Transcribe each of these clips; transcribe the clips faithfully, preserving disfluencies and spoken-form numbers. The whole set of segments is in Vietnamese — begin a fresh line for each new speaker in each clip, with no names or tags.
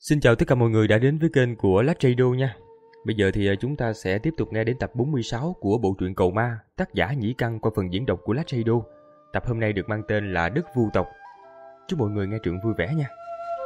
Xin chào tất cả mọi người đã đến với kênh của Lách Radio nha. Bây giờ thì chúng ta sẽ tiếp tục nghe đến tập bốn mươi sáu của bộ truyện Cầu Ma, tác giả Nhĩ Căn qua phần diễn đọc của Lách Radio. Tập hôm nay được mang tên là Đất Vu Tộc. Chúc mọi người nghe truyện vui vẻ nha.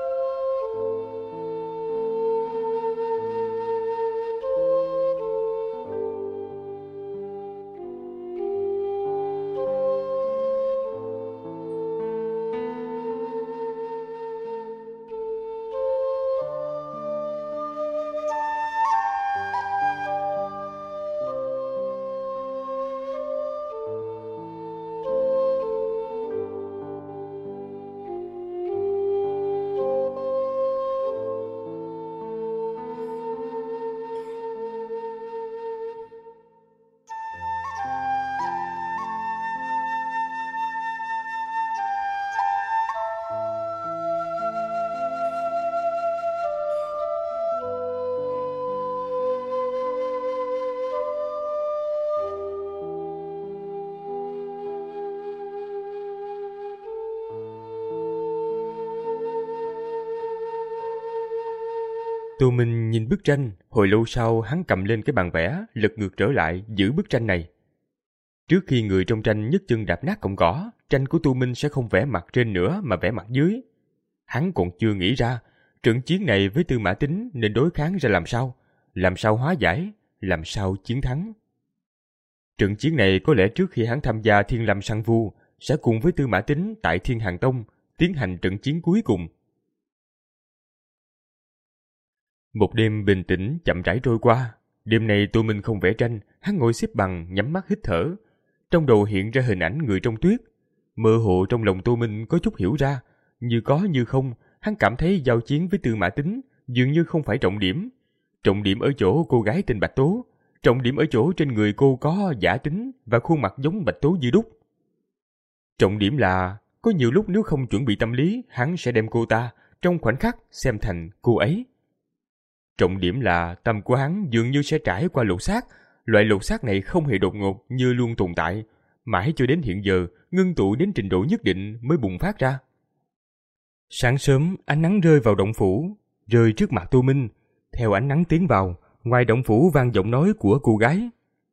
Tô Minh nhìn bức tranh, hồi lâu sau hắn cầm lên cái bàn vẽ, lật ngược trở lại giữ bức tranh này. Trước khi người trong tranh nhấc chân đạp nát cọng cỏ, tranh của Tô Minh sẽ không vẽ mặt trên nữa mà vẽ mặt dưới. Hắn còn chưa nghĩ ra, trận chiến này với Tư Mã Tín nên đối kháng ra làm sao, làm sao hóa giải, làm sao chiến thắng. Trận chiến này có lẽ trước khi hắn tham gia Thiên Lâm Săn Vu, sẽ cùng với Tư Mã Tín tại Thiên Hàn Tông tiến hành trận chiến cuối cùng. Một đêm bình tĩnh chậm rãi trôi qua. Đêm này Tô Minh không vẽ tranh, hắn ngồi xếp bằng nhắm mắt hít thở. Trong đầu hiện ra hình ảnh người trong tuyết. Mơ hồ trong lòng Tô Minh có chút hiểu ra, như có như không, hắn cảm thấy giao chiến với Tư Mã Tín dường như không phải trọng điểm. Trọng điểm ở chỗ cô gái tên Bạch Tố, trọng điểm ở chỗ trên người cô có giả tính và khuôn mặt giống Bạch Tố như đúc. Trọng điểm là có nhiều lúc nếu không chuẩn bị tâm lý, hắn sẽ đem cô ta trong khoảnh khắc xem thành cô ấy. Trọng điểm là tâm của hắn dường như sẽ trải qua lột xác. Loại lột xác này không hề đột ngột như luôn tồn tại, mãi cho đến hiện giờ ngưng tụ đến trình độ nhất định mới bùng phát ra. Sáng sớm ánh nắng rơi vào động phủ, rơi trước mặt Tô Minh. Theo ánh nắng tiến vào, ngoài động phủ vang giọng nói của cô gái.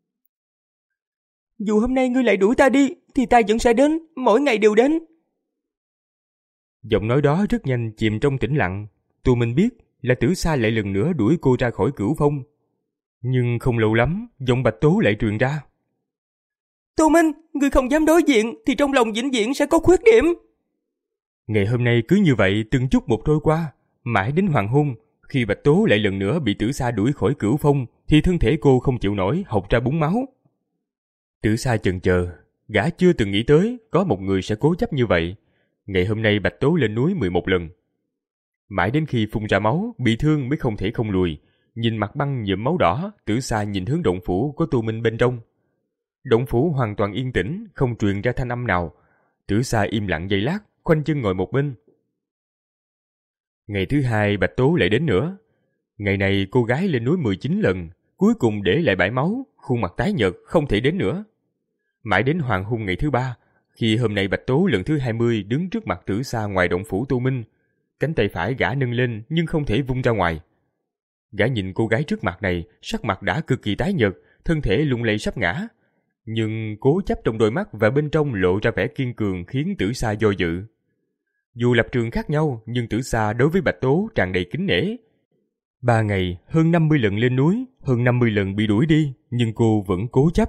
Dù hôm nay ngươi lại đuổi ta đi, thì ta vẫn sẽ đến, mỗi ngày đều đến.
Giọng nói đó rất nhanh chìm trong tĩnh lặng. Tô Minh biết là Tử Sa lại lần nữa đuổi cô ra khỏi Cửu Phong. Nhưng không lâu lắm, giọng Bạch Tố lại truyền ra.
Tô Minh, ngươi không dám đối diện thì trong lòng vĩnh viễn sẽ có khuyết điểm.
Ngày hôm nay cứ như vậy từng chút một trôi qua, mãi đến hoàng hôn, khi Bạch Tố lại lần nữa bị Tử Sa đuổi khỏi Cửu Phong, thì thân thể cô không chịu nổi, học ra búng máu. Tử Sa chần chờ, gã chưa từng nghĩ tới có một người sẽ cố chấp như vậy. Ngày hôm nay Bạch Tố lên núi mười một lần. Mãi đến khi phun ra máu, bị thương mới không thể không lùi. Nhìn mặt băng nhuộm máu đỏ, Tử Sa nhìn hướng động phủ có Tô Minh bên trong. Động phủ hoàn toàn yên tĩnh, không truyền ra thanh âm nào. Tử Sa im lặng giây lát, khoanh chân ngồi một bên. Ngày thứ hai Bạch Tố lại đến nữa. Ngày này cô gái lên núi mười chín lần, cuối cùng để lại bãi máu, khuôn mặt tái nhợt, không thể đến nữa. Mãi đến hoàng hôn ngày thứ ba, khi hôm nay Bạch Tố lần thứ hai mươi đứng trước mặt Tử Sa ngoài động phủ Tô Minh, cánh tay phải gã nâng lên nhưng không thể vung ra ngoài. Gã nhìn cô gái trước mặt này, sắc mặt đã cực kỳ tái nhợt, thân thể lung lay sắp ngã. Nhưng cố chấp trong đôi mắt và bên trong lộ ra vẻ kiên cường khiến Tử Sa do dự. Dù lập trường khác nhau, nhưng Tử Sa đối với Bạch Tố tràn đầy kính nể. Ba ngày, hơn năm mươi lần lên núi, hơn năm mươi lần bị đuổi đi, nhưng cô vẫn cố chấp.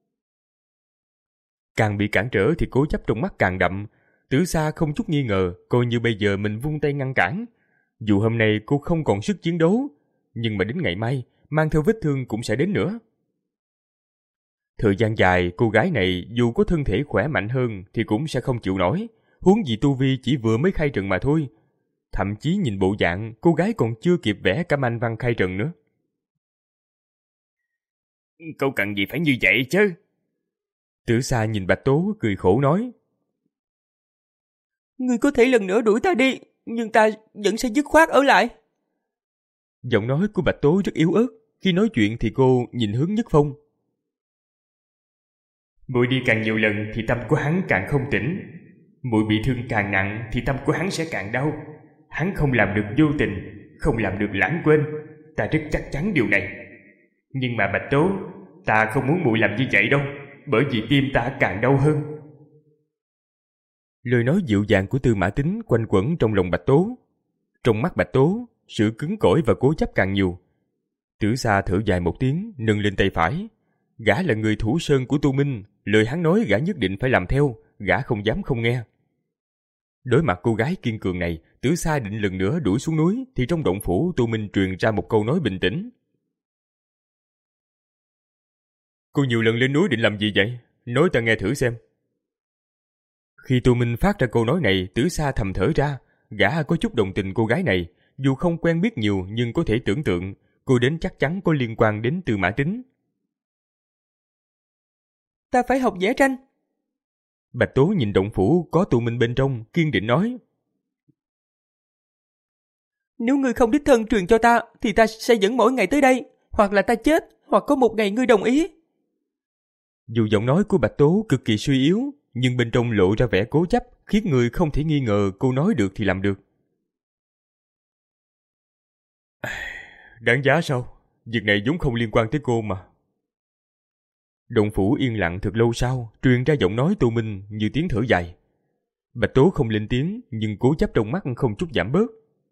Càng bị cản trở thì cố chấp trong mắt càng đậm. Tử Sa không chút nghi ngờ, coi như bây giờ mình vung tay ngăn cản. Dù hôm nay cô không còn sức chiến đấu, nhưng mà đến ngày mai, mang theo vết thương cũng sẽ đến nữa. Thời gian dài, cô gái này dù có thân thể khỏe mạnh hơn thì cũng sẽ không chịu nổi, huống gì tu vi chỉ vừa mới khai trận mà thôi. Thậm chí nhìn bộ dạng, cô gái còn chưa kịp vẽ cả manh văn khai trận nữa.
Cậu cần gì phải như vậy chứ?
Tử Sa nhìn Bạch Tố cười khổ nói.
Ngươi có thể lần nữa đuổi ta đi, nhưng ta vẫn sẽ dứt khoát ở lại.
Giọng nói của Bạch Tố rất yếu ớt, khi nói chuyện thì cô nhìn hướng Nhất Phong.
Muội đi càng nhiều lần thì tâm của hắn càng không tỉnh. Muội bị thương càng nặng thì tâm của hắn sẽ càng đau. Hắn không làm được vô tình, không làm được lãng quên. Ta rất chắc chắn điều này. Nhưng mà Bạch Tố, ta không muốn muội làm như vậy đâu, bởi vì tim ta càng đau hơn.
Lời nói dịu dàng của Tư Mã Tín quanh quẩn trong lòng Bạch Tố. Trong mắt Bạch Tố, sự cứng cỏi và cố chấp càng nhiều. Tử Sa thở dài một tiếng, nâng lên tay phải. Gã là người thủ sơn của Tu Minh, lời hắn nói gã nhất định phải làm theo, gã không dám không nghe. Đối mặt cô gái kiên cường này, Tử Sa định lần nữa đuổi xuống núi, thì trong động phủ Tu Minh truyền ra một câu nói bình tĩnh. Cô nhiều lần lên núi định làm gì vậy? Nói ta nghe thử xem. Khi Tu Minh phát ra câu nói này, Tử Sa thầm thở ra, gã có chút đồng tình cô gái này, dù không quen biết nhiều nhưng có thể tưởng tượng, cô đến chắc chắn có liên quan đến Tư Mã Tín.
Ta phải học vẽ tranh.
Bạch Tố nhìn động phủ có Tu Minh bên trong, kiên định nói.
Nếu ngươi không đích thân truyền cho ta, thì ta sẽ dẫn mỗi ngày tới đây, hoặc là ta chết, hoặc có một ngày ngươi đồng ý.
Dù giọng nói của Bạch Tố cực kỳ suy yếu, nhưng bên trong lộ ra vẻ cố chấp, khiến người không thể nghi ngờ cô nói được thì làm được. Đáng giá sao? Việc này vốn không liên quan tới cô mà. Động phủ yên lặng thật lâu sau, truyền ra giọng nói Tu Minh như tiếng thở dài. Bạch Tố không lên tiếng, nhưng cố chấp trong mắt không chút giảm bớt.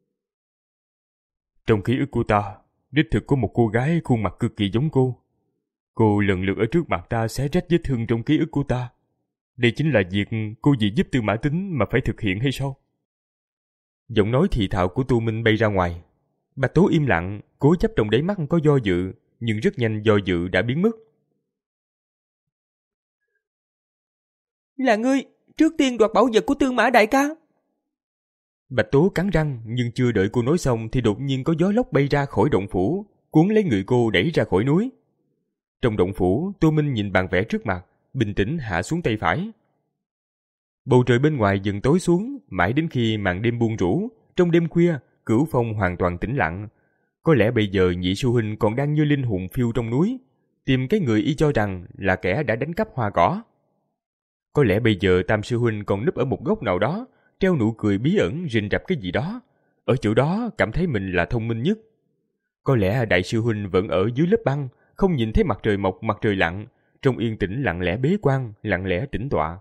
Trong ký ức của ta, đích thực có một cô gái khuôn mặt cực kỳ giống cô. Cô lần lượt ở trước mặt ta xé rách vết thương trong ký ức của ta. Đây chính là việc cô vì giúp Tư Mã Tín mà phải thực hiện hay sao? Giọng nói thì thào của Tu Minh bay ra ngoài. Bạch Tố im lặng, cố chấp trong đáy mắt có do dự, nhưng rất nhanh do dự đã biến mất.
Là ngươi, trước tiên đoạt bảo vật của Tư Mã đại ca.
Bạch Tố cắn răng, nhưng chưa đợi cô nói xong thì đột nhiên có gió lốc bay ra khỏi động phủ, cuốn lấy người cô đẩy ra khỏi núi. Trong động phủ, Tô Minh nhìn bàn vẽ trước mặt, bình tĩnh hạ xuống tay phải. Bầu trời bên ngoài dần tối xuống, mãi đến khi màn đêm buông rũ, trong đêm khuya, Cửu Phong hoàn toàn tĩnh lặng. Có lẽ bây giờ Nhị sư huynh còn đang như linh hồn phiêu trong núi, tìm cái người y cho rằng là kẻ đã đánh cắp hoa cỏ. Có lẽ bây giờ Tam sư huynh còn núp ở một góc nào đó, treo nụ cười bí ẩn rình rập cái gì đó, ở chỗ đó cảm thấy mình là thông minh nhất. Có lẽ Đại sư huynh vẫn ở dưới lớp băng, không nhìn thấy mặt trời mọc mặt trời lặn, trong yên tĩnh lặng lẽ bế quan, lặng lẽ tĩnh tọa.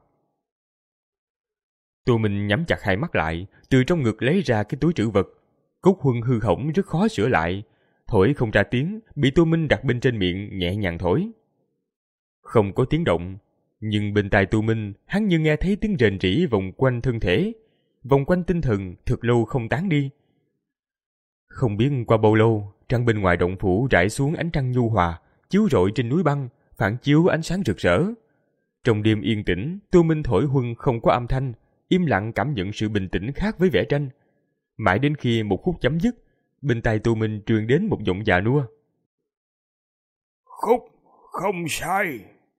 Tô Minh nhắm chặt hai mắt lại, từ trong ngực lấy ra cái túi trữ vật. Cốt huân hư hỏng rất khó sửa lại, thổi không ra tiếng, bị Tô Minh đặt bên trên miệng nhẹ nhàng thổi. Không có tiếng động, nhưng bên tai Tô Minh, hắn như nghe thấy tiếng rền rĩ vòng quanh thân thể, vòng quanh tinh thần thật lâu không tán đi. Không biết qua bao lâu, trăng bên ngoài động phủ rải xuống ánh trăng nhu hòa, chiếu rọi trên núi băng, phản chiếu ánh sáng rực rỡ. Trong đêm yên tĩnh, Tô Minh thổi huân không có âm thanh, im lặng cảm nhận sự bình tĩnh khác với vẽ tranh. Mãi đến khi một khúc chấm dứt, bên tai Tô Minh truyền đến một giọng già nua.
Khúc không sai.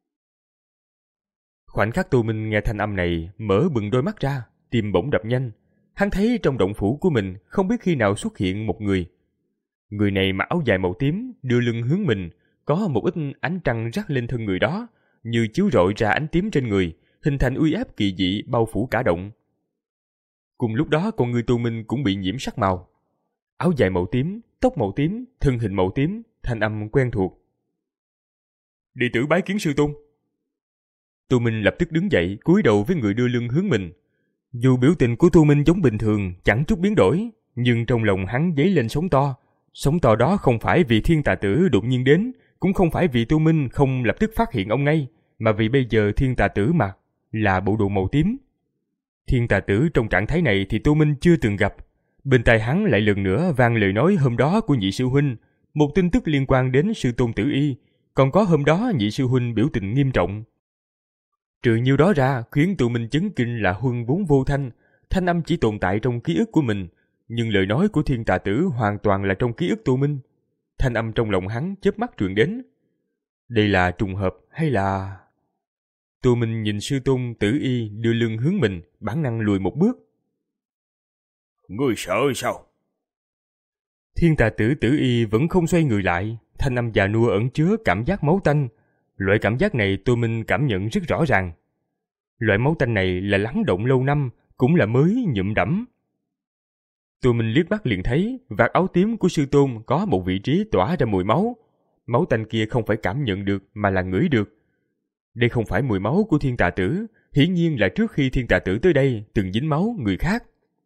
Khoảnh khắc Tô Minh nghe thanh âm này, mở bừng đôi mắt ra, tim bỗng đập nhanh. Hắn thấy trong động phủ của mình không biết khi nào xuất hiện một người. Người này mặc áo dài màu tím, đưa lưng hướng mình, có một ít ánh trăng rắc lên thân người đó, như chiếu rọi ra ánh tím trên người, hình thành uy áp kỳ dị bao phủ cả động. Cùng lúc đó con người Tô Minh cũng bị nhiễm sắc màu. Áo dài màu tím, tóc màu tím, thân hình màu tím, thanh âm quen thuộc. Đệ tử bái kiến sư tôn. Tô Minh lập tức đứng dậy, cúi đầu với người đưa lưng hướng mình. Dù biểu tình của Tô Minh giống bình thường, chẳng chút biến đổi, nhưng trong lòng hắn dấy lên sóng to. Sóng to đó không phải vì Thiên Tà Tử đột nhiên đến, cũng không phải vì Tô Minh không lập tức phát hiện ông ngay, mà vì bây giờ Thiên Tà Tử mặc là bộ đồ màu tím. Thiên Tà Tử trong trạng thái này thì Tô Minh chưa từng gặp. Bên tai hắn lại lần nữa vang lời nói hôm đó của Nhị sư huynh, một tin tức liên quan đến sư tôn Tử Y, còn có hôm đó Nhị sư huynh biểu tình nghiêm trọng. Trừ nhiêu đó ra, khiến Tô Minh chấn kinh là huân vốn vô thanh, thanh âm chỉ tồn tại trong ký ức của mình, nhưng lời nói của Thiên Tà Tử hoàn toàn là trong ký ức Tô Minh. Thanh âm trong lòng hắn chớp mắt truyền đến. Đây là trùng hợp hay là... Tô Minh nhìn sư tôn Tử Y đưa lưng hướng mình, bản năng lùi một bước.
Ngươi sợ sao?
Thiên Tà Tử Tử Y vẫn không xoay người lại, thanh âm già nua ẩn chứa cảm giác máu tanh. Loại cảm giác này Tô Minh cảm nhận rất rõ ràng. Loại máu tanh này là lắng động lâu năm, cũng là mới nhuộm đẫm. Tô Minh liếc mắt liền thấy vạt áo tím của sư tôn có một vị trí tỏa ra mùi máu. Máu tanh kia không phải cảm nhận được mà là ngửi được. Đây không phải mùi máu của Thiên Tà Tử, hiển nhiên là trước khi Thiên Tà Tử tới đây từng dính máu người khác.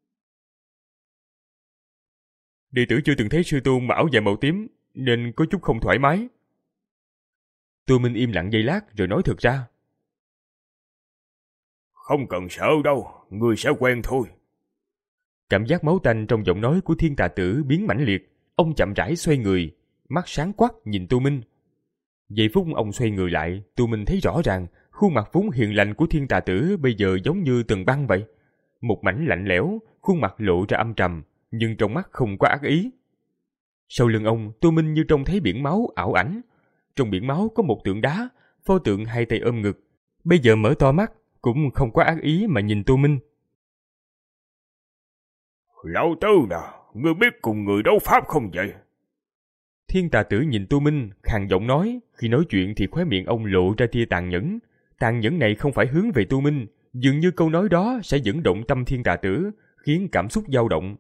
Đệ tử chưa từng thấy sư tôn mặc áo dài màu tím nên có chút không thoải mái. Tô Minh im lặng giây lát rồi nói thật ra.
Không cần sợ đâu, ngươi sẽ quen thôi.
Cảm giác máu tanh trong giọng nói của Thiên Tà Tử biến mãnh liệt. Ông chậm rãi xoay người, mắt sáng quắc nhìn Tô Minh. Giây phút ông xoay người lại, Tô Minh thấy rõ ràng khuôn mặt vốn hiền lành của Thiên Tà Tử bây giờ giống như tầng băng vậy. Một mảnh lạnh lẽo, khuôn mặt lộ ra âm trầm, nhưng trong mắt không có ác ý. Sau lưng ông, Tô Minh như trông thấy biển máu ảo ảnh. Trong biển máu có một tượng đá, pho tượng hai tay ôm ngực. Bây giờ mở to mắt, cũng không có ác ý mà nhìn Tô Minh.
Lão Tư nè, ngươi biết cùng người đấu pháp không vậy?
Thiên Tà Tử nhìn Tô Minh, khàn giọng nói. Khi nói chuyện thì khóe miệng ông lộ ra tia tàn nhẫn. Tàn nhẫn này không phải hướng về Tô Minh, dường như câu nói đó sẽ dẫn động tâm Thiên Tà Tử, khiến cảm xúc dao động.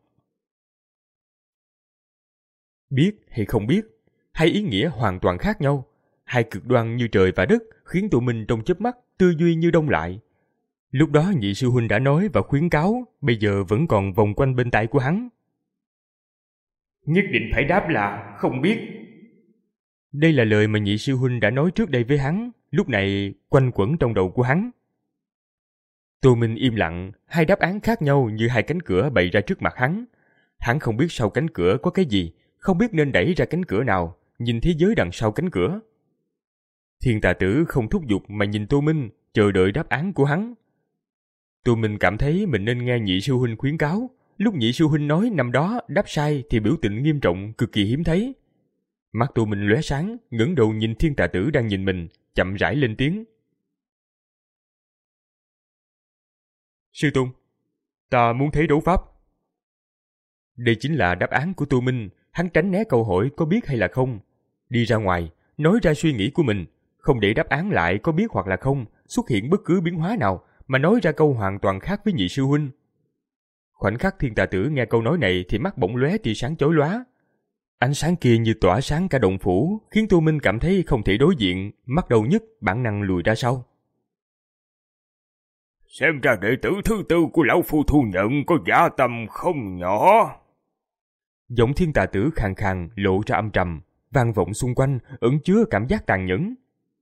Biết hay không biết, hai ý nghĩa hoàn toàn khác nhau. Hai cực đoan như trời và đất khiến Tô Minh trong chớp mắt tư duy như đông lại. Lúc đó nhị sư huynh đã nói và khuyến cáo, bây giờ vẫn còn vòng quanh bên tai của hắn.
Nhất định phải đáp là không biết.
Đây là lời mà nhị sư huynh đã nói trước đây với hắn, lúc này quanh quẩn trong đầu của hắn. Tô Minh im lặng, hai đáp án khác nhau như hai cánh cửa bày ra trước mặt hắn. Hắn không biết sau cánh cửa có cái gì, không biết nên đẩy ra cánh cửa nào, nhìn thế giới đằng sau cánh cửa. Thiên Tà Tử không thúc giục mà nhìn Tô Minh, chờ đợi đáp án của hắn. Tô Minh cảm thấy mình nên nghe nhị sư huynh khuyến cáo. Lúc nhị sư huynh nói năm đó đáp sai thì biểu tình nghiêm trọng, cực kỳ hiếm thấy. Mắt Tô Minh lóe sáng, ngẩng đầu nhìn Thiên Tà Tử đang nhìn mình, chậm rãi lên tiếng. Sư tôn, ta muốn thấy đấu pháp. Đây chính là đáp án của Tô Minh. Hắn tránh né câu hỏi có biết hay là không. Đi ra ngoài, nói ra suy nghĩ của mình, không để đáp án lại có biết hoặc là không xuất hiện bất cứ biến hóa nào, mà nói ra câu hoàn toàn khác với nhị sư huynh. Khoảnh khắc Thiên Tà Tử nghe câu nói này thì mắt bỗng lóe tia sáng chói lóa. Ánh sáng kia như tỏa sáng cả động phủ, khiến Tô Minh cảm thấy không thể đối diện, mắt đầu nhức, bản năng lùi ra sau.
Xem ra đệ tử thứ tư của lão phu thu nhận có dạ tâm không nhỏ.
Giọng Thiên Tà Tử khàn khàn lộ ra âm trầm, vang vọng xung quanh, ẩn chứa cảm giác tàn nhẫn.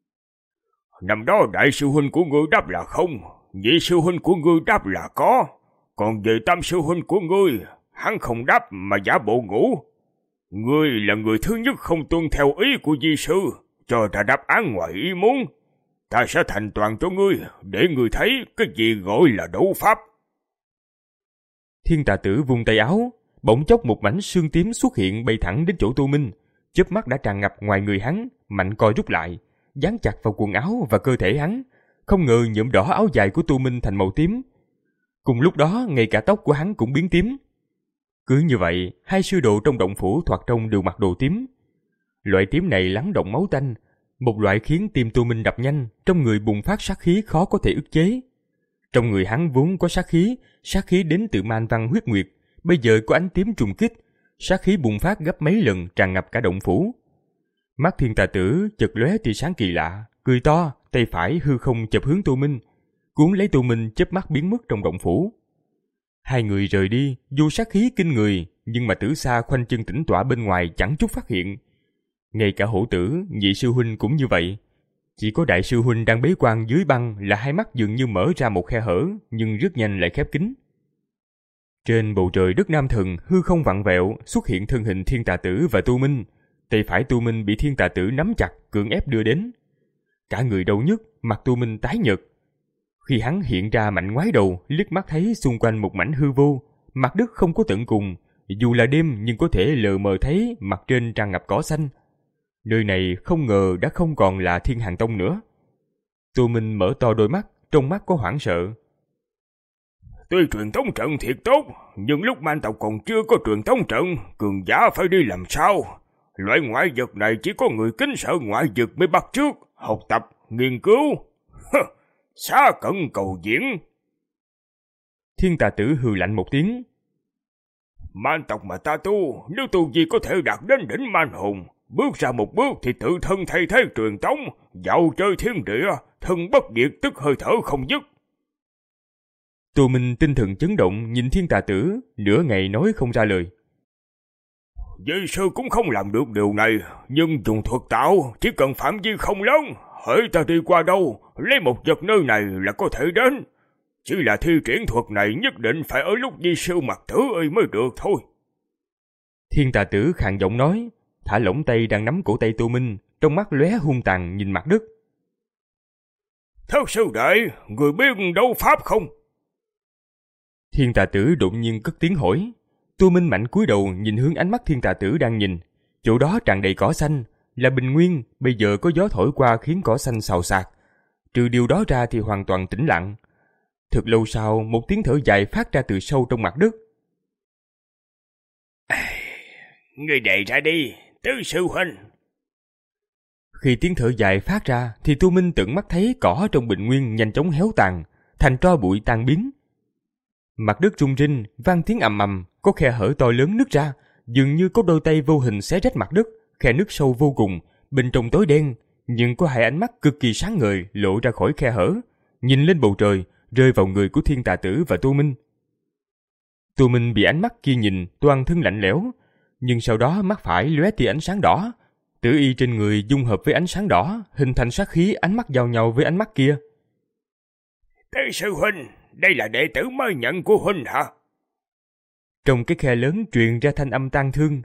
Năm đó đại sư huynh của ngươi đáp là không, nhị sư huynh của ngươi đáp là có, còn về tam sư huynh của ngươi, hắn không đáp mà giả bộ ngủ. Ngươi là người thứ nhất không tuân theo ý của di sư, cho ra đáp án ngoài ý muốn. Ta sẽ thành toàn cho ngươi, để ngươi thấy cái gì gọi là đấu pháp.
Thiên Tà Tử vung tay áo, bỗng chốc một mảnh xương tím xuất hiện bay thẳng đến chỗ Tô Minh, chớp mắt đã tràn ngập ngoài người hắn, mạnh co rút lại, dán chặt vào quần áo và cơ thể hắn, không ngờ nhuộm đỏ áo dài của Tô Minh thành màu tím. Cùng lúc đó, ngay cả tóc của hắn cũng biến tím. Cứ như vậy, hai sư đồ trong động phủ thoạt trông đều mặc đồ tím. Loại tím này lắng động máu tanh, một loại khiến tim Tô Minh đập nhanh, trong người bùng phát sát khí khó có thể ức chế. Trong người hắn vốn có sát khí, sát khí đến từ man văn huyết nguyệt, bây giờ có ánh tím trùng kích, sát khí bùng phát gấp mấy lần tràn ngập cả động phủ. Mắt Thiên Tà Tử chợt lóe tia sáng kỳ lạ, cười to, tay phải hư không chụp hướng Tô Minh, cuốn lấy Tô Minh chớp mắt biến mất trong động phủ. Hai người rời đi, dù sát khí kinh người, nhưng mà Tử Sa khoanh chân tĩnh tọa bên ngoài chẳng chút phát hiện. Ngay cả Hổ Tử, nhị sư huynh cũng như vậy. Chỉ có đại sư huynh đang bế quan dưới băng là hai mắt dường như mở ra một khe hở, nhưng rất nhanh lại khép kín. Trên bầu trời đất Nam Thần, hư không vặn vẹo, xuất hiện thân hình Thiên Tà Tử và Tô Minh. Tay phải Tô Minh bị Thiên Tà Tử nắm chặt, cưỡng ép đưa đến. Cả người đau nhức, mặt Tô Minh tái nhợt. Khi hắn hiện ra mạnh ngoái đầu, liếc mắt thấy xung quanh một mảnh hư vô, mặt đất không có tận cùng, dù là đêm nhưng có thể lờ mờ thấy mặt trên tràn ngập cỏ xanh. Nơi này không ngờ đã không còn là Thiên Hàng Tông nữa. Tô Minh mở to đôi mắt, trong mắt có hoảng sợ.
Tuy truyền thống trận thiệt tốt, nhưng lúc man tộc còn chưa có truyền thống trận, cường giả phải đi làm sao? Loại ngoại vật này chỉ có người kính sợ ngoại vật mới bắt chước, học tập, nghiên cứu. Xa cận cầu diễn.
Thiên Tà Tử hừ lạnh một tiếng.
Man tộc mà ta tu, nếu tu vi có thể đạt đến đỉnh man hùng, bước ra một bước thì tự thân thay thế truyền tống, dạo chơi thiên địa, thân bất diệt tức hơi thở không dứt.
Tô Minh tinh thần chấn động nhìn Thiên Tà Tử, nửa ngày nói không ra lời.
Di sư cũng không làm được điều này, nhưng dùng thuật tạo chỉ cần phạm vi không lớn, hễ ta đi qua đâu, lấy một vật nơi này là có thể đến. Chỉ là thi triển thuật này nhất định phải ở lúc di sư mặc tử y mới được thôi.
Thiên Tà Tử khàn giọng nói, thả lỏng tay đang nắm cổ tay Tô Minh, trong mắt lóe hung tàn nhìn mặt đất.
Thất sư đệ, người biết đấu pháp không?
Thiên Tà Tử đột nhiên cất tiếng hỏi. Tô Minh mạnh cúi đầu nhìn hướng ánh mắt Thiên Tà Tử đang nhìn. Chỗ đó tràn đầy cỏ xanh, là bình nguyên, bây giờ có gió thổi qua khiến cỏ xanh xào xạc. Trừ điều đó ra thì hoàn toàn tĩnh lặng. Thật lâu sau, một tiếng thở dài phát ra từ sâu trong mặt đất.
Ngươi đẩy ra đi, tứ sư huynh.
Khi tiếng thở dài phát ra thì Tô Minh tận mắt thấy cỏ trong bình nguyên nhanh chóng héo tàn, thành tro bụi tan biến. Mặt đất rung rinh, vang tiếng ầm ầm, có khe hở to lớn nứt ra, dường như có đôi tay vô hình xé rách mặt đất, khe nứt sâu vô cùng, bên trong tối đen, nhưng có hai ánh mắt cực kỳ sáng ngời lộ ra khỏi khe hở, nhìn lên bầu trời, rơi vào người của Thiên Tà Tử và Tô Minh. Tô Minh bị ánh mắt kia nhìn, toàn thân lạnh lẽo, nhưng sau đó mắt phải lóe tia ánh sáng đỏ, tử y trên người dung hợp với ánh sáng đỏ, hình thành sát khí, ánh mắt giao nhau với ánh mắt kia.
Tứ sư huynh, đây là đệ tử mới nhận của huynh hả?
Trong cái khe lớn truyền ra thanh âm tang thương.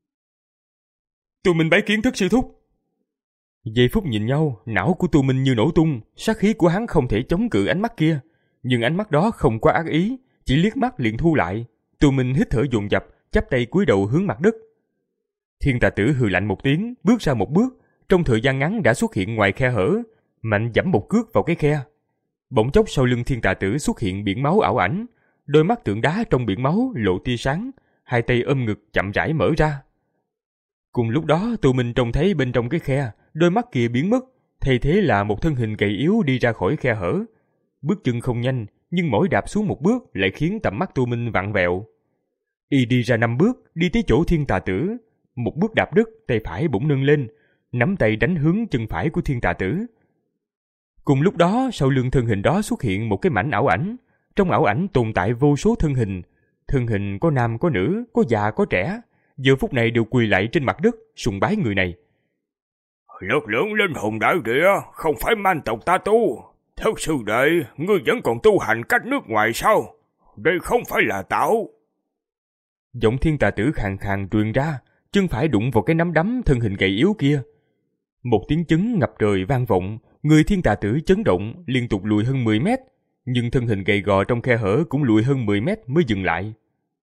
Tô Minh bái kiến thất sư thúc. Giây phút nhìn nhau, não của Tô Minh như nổ tung, sát khí của hắn không thể chống cự ánh mắt kia, nhưng ánh mắt đó không có ác ý, chỉ liếc mắt liền thu lại. Tô Minh hít thở dồn dập, chắp tay cúi đầu hướng mặt đất. Thiên Tà Tử hừ lạnh một tiếng, bước ra một bước, trong thời gian ngắn đã xuất hiện ngoài khe hở, mạnh giẫm một cước vào cái khe. Bỗng chốc sau lưng Thiên Tà Tử xuất hiện biển máu ảo ảnh, đôi mắt tượng đá trong biển máu lộ tia sáng, hai tay ôm ngực chậm rãi mở ra. Cùng lúc đó, Tô Minh trông thấy bên trong cái khe, đôi mắt kia biến mất, thay thế là một thân hình gầy yếu đi ra khỏi khe hở. Bước chân không nhanh, nhưng mỗi đạp xuống một bước lại khiến tầm mắt Tô Minh vặn vẹo. Y đi ra năm bước, đi tới chỗ Thiên Tà Tử, một bước đạp đất, tay phải bỗng nâng lên, nắm tay đánh hướng chân phải của Thiên Tà Tử. Cùng lúc đó, sau lưng thân hình đó xuất hiện một cái mảnh ảo ảnh. Trong ảo ảnh tồn tại vô số thân hình. Thân hình có nam có nữ, có già có trẻ. Giờ phút này đều quỳ lạy trên mặt đất, sùng bái người này.
Lực lượng linh hồn đại địa, không phải man tộc ta tu. Thất sư đệ, ngươi vẫn còn tu hành cách nước ngoài sao? Đây không phải là tạo.
Giọng Thiên Tà Tử khàn khàn truyền ra, chân phải đụng vào cái nắm đấm thân hình gầy yếu kia. Một tiếng chấn ngập trời vang vọng, người Thiên Tà Tử chấn động, liên tục lùi hơn mười mét, nhưng thân hình gầy gò trong khe hở cũng lùi hơn mười mét mới dừng lại.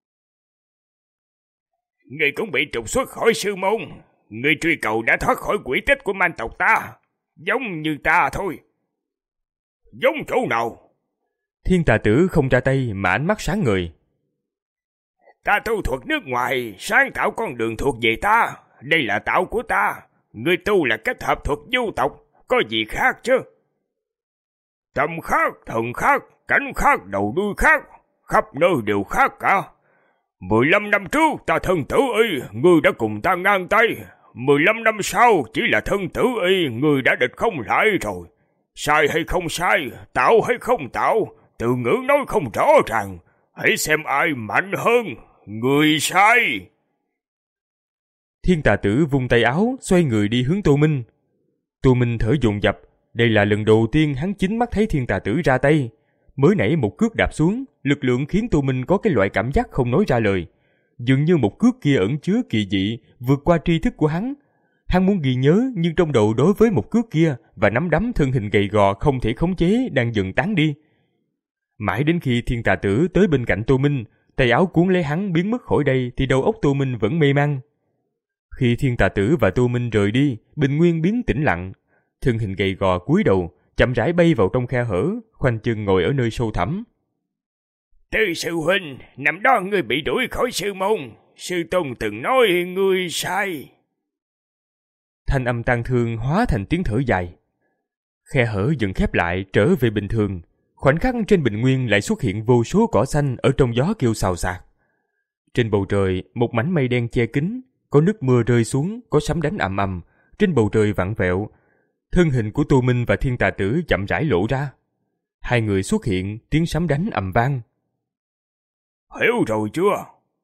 Ngươi cũng bị trục xuất khỏi sư môn, ngươi truy cầu đã thoát khỏi quỹ tích của man tộc ta, giống như ta thôi. Giống chỗ nào?
Thiên Tà Tử không ra tay mà ánh mắt sáng ngời.
Ta tu thuật nước ngoài, sáng tạo con đường thuộc về ta, đây là tạo của ta. Ngươi tu là kết hợp thuật du tộc, có gì khác chứ? Tâm khác, thần khác, cảnh khác, đầu đuôi khác, khắp nơi đều khác cả. Mười lăm năm trước ta thân tử y, ngươi đã cùng ta ngang tay. Mười lăm năm sau chỉ là thân tử y, ngươi đã địch không lại rồi. Sai hay không sai, tạo hay không tạo, từ ngữ nói không rõ ràng. Hãy xem ai mạnh hơn, người sai.
Thiên Tà Tử vung tay áo, xoay người đi hướng Tô Minh. Tô Minh thở dồn dập, đây là lần đầu tiên hắn chính mắt thấy Thiên Tà Tử ra tay. Mới nãy một cước đạp xuống, lực lượng khiến Tô Minh có cái loại cảm giác không nói ra lời. Dường như một cước kia ẩn chứa kỳ dị, vượt qua tri thức của hắn. Hắn muốn ghi nhớ, nhưng trong đầu đối với một cước kia và nắm đấm thân hình gầy gò không thể khống chế đang dần tán đi. Mãi đến khi Thiên Tà Tử tới bên cạnh Tô Minh, tay áo cuốn lấy hắn biến mất khỏi đây thì đầu óc Tô Minh vẫn mê man. Khi Thiên Tà Tử và Tô Minh rời đi, bình nguyên biến tĩnh lặng. Thân hình gầy gò cúi đầu, chậm rãi bay vào trong khe hở, khoanh chân ngồi ở nơi sâu thẳm.
Tư sư huynh, năm đó ngươi bị đuổi khỏi sư môn, sư tôn từng nói ngươi sai.
Thanh âm tang thương hóa thành tiếng thở dài. Khe hở dần khép lại trở về bình thường. Khoảnh khắc trên bình nguyên lại xuất hiện vô số cỏ xanh ở trong gió kêu xào xạc. Trên bầu trời, một mảnh mây đen che kín, có nước mưa rơi xuống, có sấm đánh ầm ầm, trên bầu trời vặn vẹo. Thân hình của Tô Minh và Thiên Tà Tử chậm rãi lộ ra. Hai người xuất hiện, tiếng sấm đánh ầm vang.
Hiểu rồi chưa?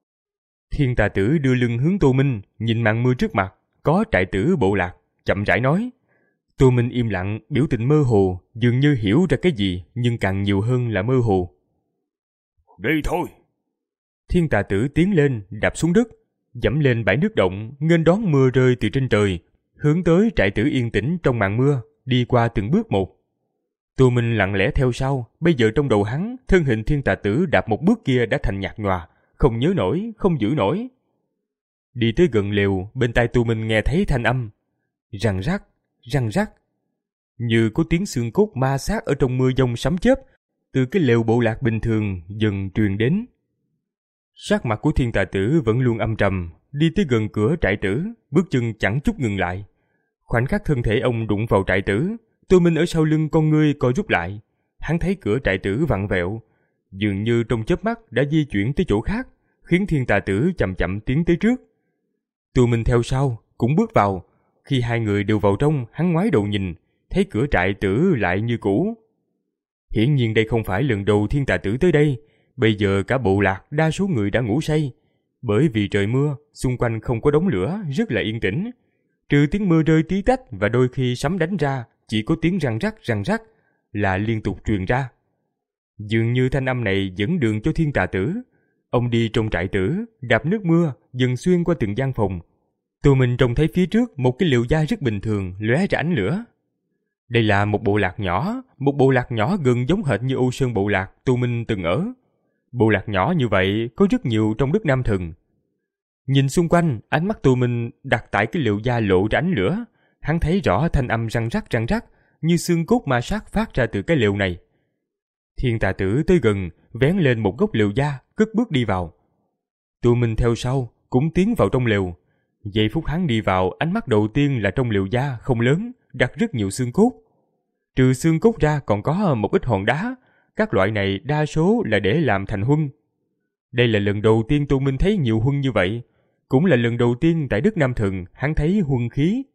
Thiên Tà Tử đưa lưng hướng Tô Minh, nhìn màn mưa trước mặt, có trại tử bộ lạc, chậm rãi nói. Tô Minh im lặng, biểu tình mơ hồ, dường như hiểu ra cái gì, nhưng càng nhiều hơn là mơ hồ.
Đi thôi.
Thiên Tà Tử tiến lên, đạp xuống đất, dẫm lên bãi nước động, nghênh đón mưa rơi từ trên trời, hướng tới trại tử yên tĩnh trong màn mưa, đi qua từng bước một. Tô Minh lặng lẽ theo sau, bây giờ trong đầu hắn, thân hình Thiên Tà Tử đạp một bước kia đã thành nhạt nhòa, không nhớ nổi, không giữ nổi. Đi tới gần lều, bên tai Tô Minh nghe thấy thanh âm, răng rắc, răng rắc, như có tiếng xương cốt ma sát ở trong mưa giông sấm chớp, từ cái lều bộ lạc bình thường dần truyền đến. Sắc mặt của Thiên Tà Tử vẫn luôn âm trầm, đi tới gần cửa trại tử, bước chân chẳng chút ngừng lại. Khoảnh khắc thân thể ông đụng vào trại tử, Tô Minh ở sau lưng con ngươi co rút lại. Hắn thấy cửa trại tử vặn vẹo, dường như trong chớp mắt đã di chuyển tới chỗ khác, khiến Thiên Tà Tử chậm chậm tiến tới trước. Tô Minh theo sau, cũng bước vào. Khi hai người đều vào trong, hắn ngoái đầu nhìn, thấy cửa trại tử lại như cũ. Hiển nhiên đây không phải lần đầu Thiên Tà Tử tới đây. Bây giờ cả bộ lạc đa số người đã ngủ say. Bởi vì trời mưa, xung quanh không có đống lửa, rất là yên tĩnh. Trừ tiếng mưa rơi tí tách và đôi khi sấm đánh ra, chỉ có tiếng răng rắc răng rắc là liên tục truyền ra. Dường như thanh âm này dẫn đường cho Thiên Tà Tử. Ông đi trong trại tử, đạp nước mưa, dần xuyên qua từng gian phòng. Tô Minh trông thấy phía trước một cái liều da rất bình thường lóe ra ánh lửa. Đây là một bộ lạc nhỏ, một bộ lạc nhỏ gần giống hệt như Ô Sơn bộ lạc Tô Minh từng ở. Bộ lạc nhỏ như vậy có rất nhiều trong đất Nam Thần. Nhìn xung quanh, ánh mắt Tô Minh đặt tại cái liều da lộ ra ánh lửa. Hắn thấy rõ thanh âm răng rắc răng rắc như xương cốt ma sát phát ra từ cái liều này. Thiên Tà Tử tới gần, vén lên một gốc liều da, cất bước đi vào. Tô Minh theo sau, cũng tiến vào trong liều. Giây phút hắn đi vào, ánh mắt đầu tiên là trong liều da không lớn, đặt rất nhiều xương cốt. Trừ xương cốt ra còn có một ít hòn đá, các loại này đa số là để làm thành huân. Đây là lần đầu tiên Tô Minh thấy nhiều huân như vậy, cũng là lần đầu tiên tại đất Nam Thần hắn thấy huân khí.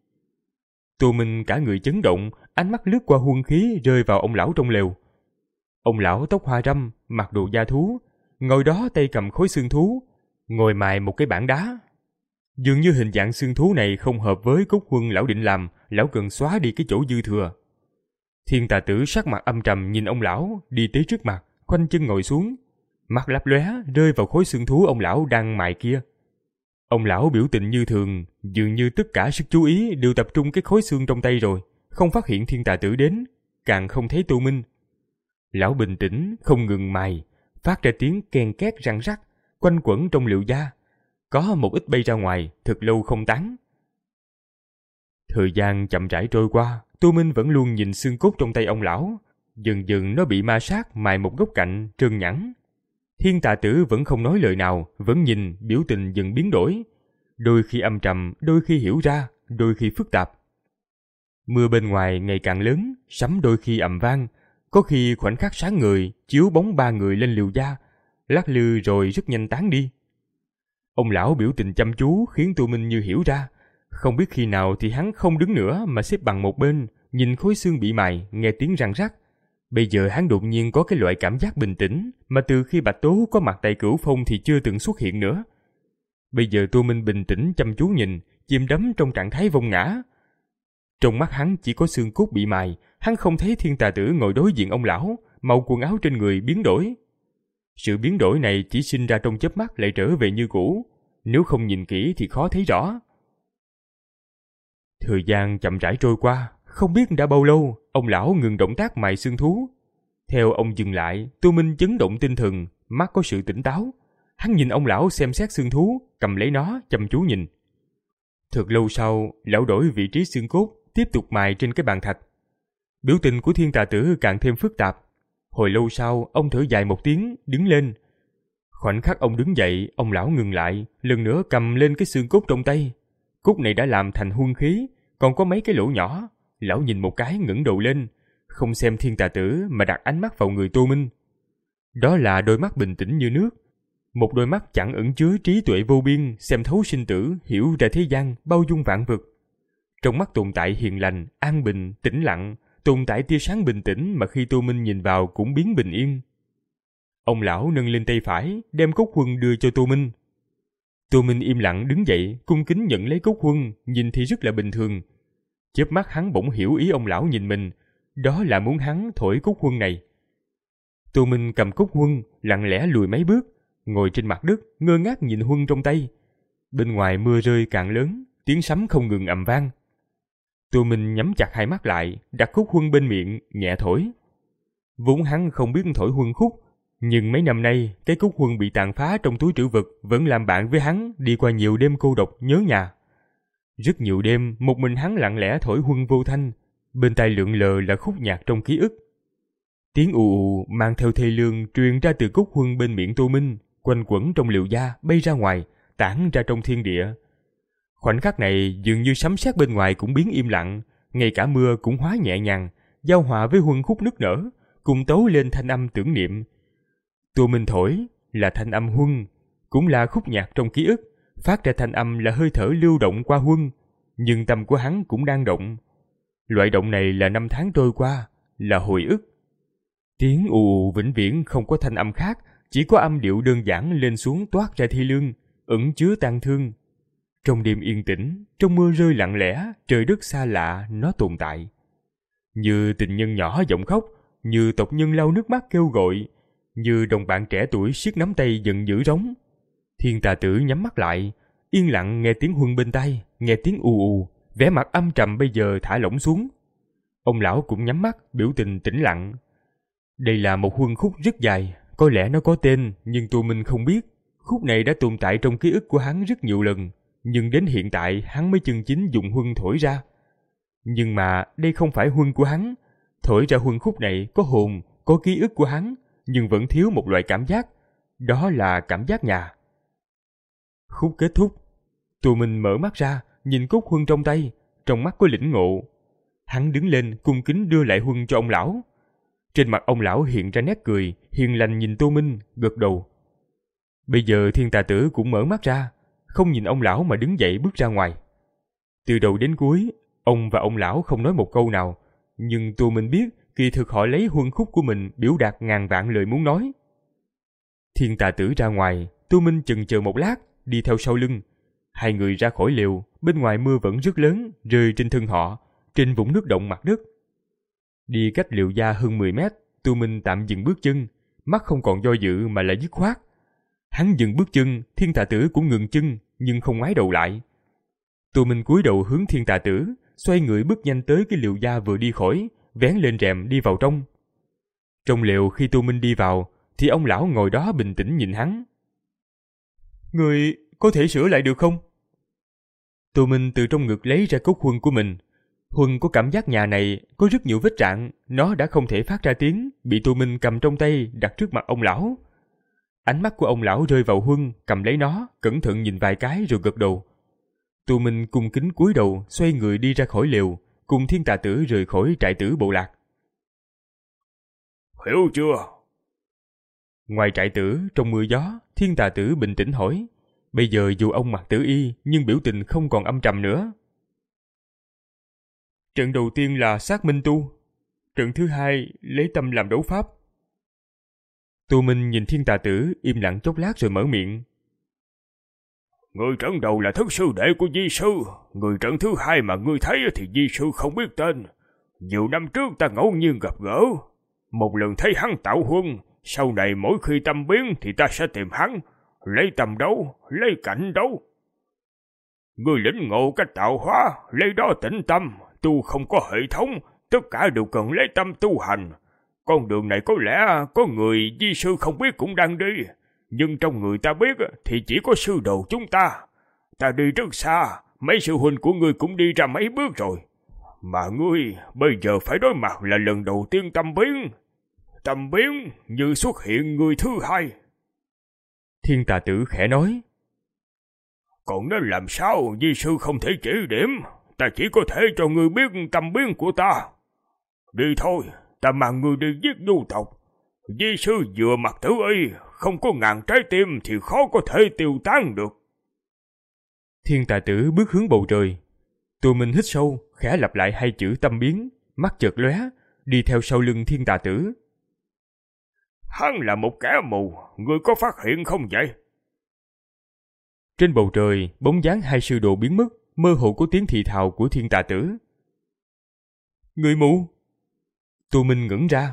Tô Minh cả người chấn động, ánh mắt lướt qua huân khí rơi vào ông lão trong lều. Ông lão tóc hoa râm, mặc đồ da thú, ngồi đó tay cầm khối xương thú, ngồi mài một cái bảng đá. Dường như hình dạng xương thú này không hợp với cốt huân lão định làm, lão cần xóa đi cái chỗ dư thừa. Thiên Tà Tử sắc mặt âm trầm nhìn ông lão, đi tới trước mặt, khoanh chân ngồi xuống, mắt lấp lóe rơi vào khối xương thú ông lão đang mài kia. Ông lão biểu tình như thường, dường như tất cả sức chú ý đều tập trung cái khối xương trong tay rồi, không phát hiện Thiên Tà Tử đến, càng không thấy Tô Minh. Lão bình tĩnh, không ngừng mài, phát ra tiếng ken két răng rắc, quanh quẩn trong liệu da. Có một ít bay ra ngoài, thật lâu không tán. Thời gian chậm rãi trôi qua, Tô Minh vẫn luôn nhìn xương cốt trong tay ông lão. Dần dần nó bị ma sát mài một góc cạnh, trơn nhẵn. Thiên Tà Tử vẫn không nói lời nào, vẫn nhìn, biểu tình dần biến đổi. Đôi khi âm trầm, đôi khi hiểu ra, đôi khi phức tạp. Mưa bên ngoài ngày càng lớn, sấm đôi khi ầm vang. Có khi khoảnh khắc sáng người, chiếu bóng ba người lên liều da, lắc lư rồi rất nhanh tán đi. Ông lão biểu tình chăm chú khiến Tô Minh như hiểu ra. Không biết khi nào thì hắn không đứng nữa mà xếp bằng một bên, nhìn khối xương bị mài, nghe tiếng răng rắc. Bây giờ hắn đột nhiên có cái loại cảm giác bình tĩnh mà từ khi Bạch Tố có mặt tại Cửu Phong thì chưa từng xuất hiện nữa. Bây giờ Tô Minh bình tĩnh chăm chú nhìn, chìm đắm trong trạng thái vong ngã. Trong mắt hắn chỉ có xương cốt bị mài, hắn không thấy Thiên Tà Tử ngồi đối diện ông lão, màu quần áo trên người biến đổi. Sự biến đổi này chỉ sinh ra trong chớp mắt lại trở về như cũ, nếu không nhìn kỹ thì khó thấy rõ. Thời gian chậm rãi trôi qua, không biết đã bao lâu, ông lão ngừng động tác mài xương thú. Theo ông dừng lại, Tô Minh chấn động tinh thần, mắt có sự tỉnh táo. Hắn nhìn ông lão xem xét xương thú, cầm lấy nó, chăm chú nhìn. Thật lâu sau, lão đổi vị trí xương cốt, tiếp tục mài trên cái bàn thạch. Biểu tình của Thiên Tà Tử càng thêm phức tạp. Hồi lâu sau, ông thở dài một tiếng, đứng lên. Khoảnh khắc ông đứng dậy, ông lão ngừng lại, lần nữa cầm lên cái xương cốt trong tay. Cốt này đã làm thành huân khí, còn có mấy cái lỗ nhỏ. Lão nhìn một cái ngẩng đầu lên, không xem Thiên Tà Tử mà đặt ánh mắt vào người Tô Minh. Đó là đôi mắt bình tĩnh như nước. Một đôi mắt chẳng ẩn chứa trí tuệ vô biên, xem thấu sinh tử, hiểu ra thế gian, bao dung vạn vực. Trong mắt tồn tại hiền lành, an bình, tĩnh lặng, tồn tại tia sáng bình tĩnh mà khi Tô Minh nhìn vào cũng biến bình yên. Ông lão nâng lên tay phải, đem cốc huân đưa cho Tô Minh. Tô Minh im lặng đứng dậy, cung kính nhận lấy cốc huân, nhìn thì rất là bình thường. Chớp mắt hắn bỗng hiểu ý ông lão nhìn mình, đó là muốn hắn thổi cốc huân này. Tô Minh cầm cốc huân, lặng lẽ lùi mấy bước, ngồi trên mặt đất, ngơ ngác nhìn huân trong tay. Bên ngoài mưa rơi càng lớn, tiếng sấm không ngừng ầm vang. Tô Minh nhắm chặt hai mắt lại, đặt khúc huân bên miệng, nhẹ thổi. Vốn hắn không biết thổi huân khúc, nhưng mấy năm nay, cái cúc huân bị tàn phá trong túi trữ vật vẫn làm bạn với hắn đi qua nhiều đêm cô độc nhớ nhà. Rất nhiều đêm, một mình hắn lặng lẽ thổi huân vô thanh, bên tai lượn lờ là khúc nhạc trong ký ức. Tiếng ù ù mang theo thê lương truyền ra từ cúc huân bên miệng Tô Minh, quanh quẩn trong liều da, bay ra ngoài, tản ra trong thiên địa. Khoảnh khắc này dường như sấm sét bên ngoài cũng biến im lặng, ngay cả mưa cũng hóa nhẹ nhàng, giao hòa với huân khúc nức nở, cùng tấu lên thanh âm tưởng niệm. Tô Minh thổi là thanh âm huân, cũng là khúc nhạc trong ký ức, phát ra thanh âm là hơi thở lưu động qua huân, nhưng tâm của hắn cũng đang động. Loại động này là năm tháng trôi qua, là hồi ức. Tiếng ù ù vĩnh viễn không có thanh âm khác, chỉ có âm điệu đơn giản lên xuống toát ra thi lương, ẩn chứa tang thương. Trong đêm yên tĩnh, trong mưa rơi lặng lẽ, trời đất xa lạ, nó tồn tại. Như tình nhân nhỏ giọng khóc, như tộc nhân lau nước mắt kêu gọi, như đồng bạn trẻ tuổi siết nắm tay giận dữ rống. Thiên Tà Tử nhắm mắt lại, yên lặng nghe tiếng huân bên tai, nghe tiếng ù ù, vẻ mặt âm trầm bây giờ thả lỏng xuống. Ông lão cũng nhắm mắt, biểu tình tĩnh lặng. Đây là một huân khúc rất dài, có lẽ nó có tên, nhưng Tô Minh không biết. Khúc này đã tồn tại trong ký ức của hắn rất nhiều lần, nhưng đến hiện tại hắn mới chân chính dùng huân thổi ra. Nhưng mà đây không phải huân của hắn, thổi ra huân khúc này có hồn, có ký ức của hắn, nhưng vẫn thiếu một loại cảm giác, đó là cảm giác nhà. Khúc kết thúc, Tô Minh mở mắt ra, nhìn cúc huân trong tay, trong mắt có lĩnh ngộ. Hắn đứng lên cung kính đưa lại huân cho ông lão. Trên mặt ông lão hiện ra nét cười, hiền lành nhìn Tô Minh, gật đầu. Bây giờ Thiên Tà Tử cũng mở mắt ra, không nhìn ông lão mà đứng dậy bước ra ngoài. Từ đầu đến cuối, ông và ông lão không nói một câu nào, nhưng Tô Minh biết kỳ thực họ lấy huân khúc của mình biểu đạt ngàn vạn lời muốn nói. Thiên Tà Tử ra ngoài, Tô Minh chần chờ một lát, đi theo sau lưng. Hai người ra khỏi lều, bên ngoài mưa vẫn rất lớn, rơi trên thân họ, trên vũng nước động mặt đất. Đi cách liều gia hơn mười mét, Tô Minh tạm dừng bước chân, mắt không còn do dự mà là dứt khoát. Hắn dừng bước chân, Thiên Tà Tử cũng ngừng chân, nhưng không ngoái đầu lại. Tô Minh cúi đầu hướng Thiên Tà Tử, xoay người bước nhanh tới cái liều gia vừa đi khỏi, vén lên rèm đi vào trong. Trong lều khi Tô Minh đi vào, thì ông lão ngồi đó bình tĩnh nhìn hắn. Người có thể sửa lại được không? Tô Minh từ trong ngực lấy ra cốc huân của mình. Huân có cảm giác nhà này có rất nhiều vết rạn, nó đã không thể phát ra tiếng, bị Tô Minh cầm trong tay đặt trước mặt ông lão. Ánh mắt của ông lão rơi vào huân, cầm lấy nó, cẩn thận nhìn vài cái rồi gật đầu. Tô Minh cung kính cúi đầu, xoay người đi ra khỏi lều, cùng Thiên Tà Tử rời khỏi trại tử bộ lạc.
Hiểu chưa?
Ngoài trại tử, trong mưa gió, Thiên Tà Tử bình tĩnh hỏi. Bây giờ dù ông mặc tử y, nhưng biểu tình không còn âm trầm nữa. Trận đầu tiên là sát minh tu, trận thứ hai lấy tâm làm đấu pháp. Tô Minh nhìn Thiên Tà Tử im lặng chốc lát rồi mở miệng.
Người trận đầu là thức sư đệ của Di Sư, người trận thứ hai mà ngươi thấy thì Di Sư không biết tên. Nhiều năm trước ta ngẫu nhiên gặp gỡ, một lần thấy hắn tạo huân, sau này mỗi khi tâm biến thì ta sẽ tìm hắn, lấy tâm đấu, lấy cảnh đấu. Ngươi lĩnh ngộ cách tạo hóa, lấy đó tĩnh tâm, tu không có hệ thống, tất cả đều cần lấy tâm tu hành. Con đường này có lẽ có người Di Sư không biết cũng đang đi, nhưng trong người ta biết thì chỉ có sư đồ chúng ta. Ta đi rất xa, mấy sư huynh của ngươi cũng đi ra mấy bước rồi. Mà ngươi bây giờ phải đối mặt là lần đầu tiên tâm biến. Tâm biến như xuất hiện người thứ hai.
Thiên Tà Tử khẽ nói.
Còn nên làm sao Di Sư không thể chỉ điểm, ta chỉ có thể cho ngươi biết tâm biến của ta. Đi thôi, ta mang ngươi đi giết nhu tộc. Di Sư vừa mặc tử y, không có ngàn trái tim thì khó có thể tiêu tán được.
Thiên Tà Tử bước hướng bầu trời. Tô Minh hít sâu, khẽ lặp lại hai chữ tâm biến, mắt chợt lóe, đi theo sau lưng Thiên Tà Tử.
Hắn là một kẻ mù, ngươi có phát hiện không vậy?
Trên bầu trời, bóng dáng hai sư đồ biến mất, mơ hồ có tiếng thì thào của Thiên Tà Tử. Người mù. Tô Minh ngẩn ra.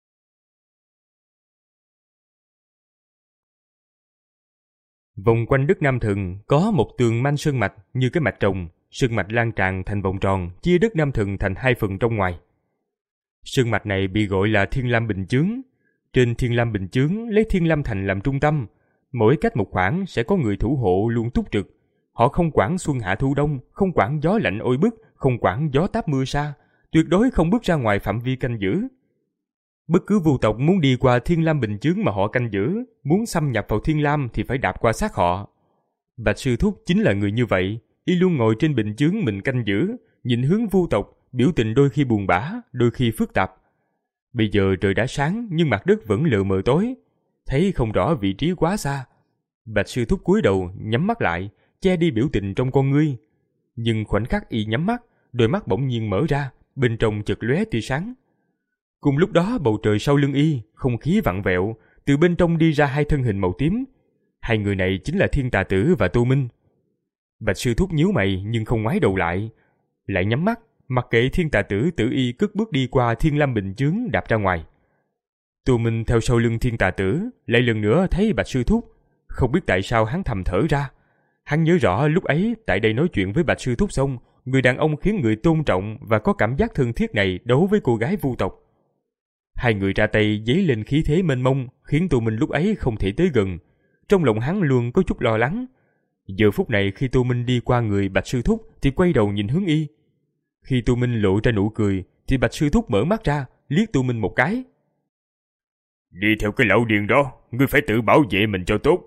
Vòng quanh đất Nam Thần có một tường manh sơn mạch như cái mạch rồng, sơn mạch lan tràn thành vòng tròn, chia đất Nam Thần thành hai phần trong ngoài. Sơn mạch này bị gọi là Thiên Lam Bình Chướng. Trên Thiên Lam Bình Chướng lấy Thiên Lam Thành làm trung tâm, mỗi cách một khoảng sẽ có người thủ hộ luôn túc trực. Họ không quản xuân hạ thu đông, không quản gió lạnh oi bức, không quản gió táp mưa sa, tuyệt đối không bước ra ngoài phạm vi canh giữ. Bất cứ vu tộc muốn đi qua Thiên Lam Bình Chướng mà họ canh giữ, muốn xâm nhập vào Thiên Lam thì phải đạp qua xác họ. Bạch Sư Thúc chính là người như vậy, y luôn ngồi trên bình chướng mình canh giữ, nhìn hướng vu tộc, biểu tình đôi khi buồn bã, đôi khi phức tạp. Bây giờ trời đã sáng nhưng mặt đất vẫn lờ mờ tối, thấy không rõ vị trí quá xa. Bạch Sư Thúc cúi đầu, nhắm mắt lại, che đi biểu tình trong con ngươi. Nhưng khoảnh khắc y nhắm mắt, đôi mắt bỗng nhiên mở ra, bên trong chợt lóe tia sáng. Cùng lúc đó bầu trời sau lưng y, không khí vặn vẹo, từ bên trong đi ra hai thân hình màu tím. Hai người này chính là Thiên Tà Tử và Tô Minh. Bạch Sư Thúc nhíu mày nhưng không ngoái đầu lại, lại nhắm mắt, mặc kệ Thiên Tà Tử tự y cất bước đi qua Thiên Lam Bình Chướng đạp ra ngoài. Tô Minh theo sau lưng Thiên Tà Tử, lại lần nữa thấy Bạch Sư Thúc, không biết tại sao hắn thầm thở ra. Hắn nhớ rõ lúc ấy tại đây nói chuyện với Bạch Sư Thúc xong, người đàn ông khiến người tôn trọng và có cảm giác thân thiết này đấu với cô gái vu tộc. Hai người ra tay dấy lên khí thế mênh mông, khiến Tô Minh lúc ấy không thể tới gần. Trong lòng hắn luôn có chút lo lắng. Giờ phút này khi Tô Minh đi qua người Bạch Sư Thúc thì quay đầu nhìn hướng y. Khi Tô Minh lộ ra nụ cười thì Bạch Sư Thúc mở mắt ra, liếc Tô Minh một cái.
Đi theo cái lão điền đó, ngươi phải tự bảo vệ mình cho tốt.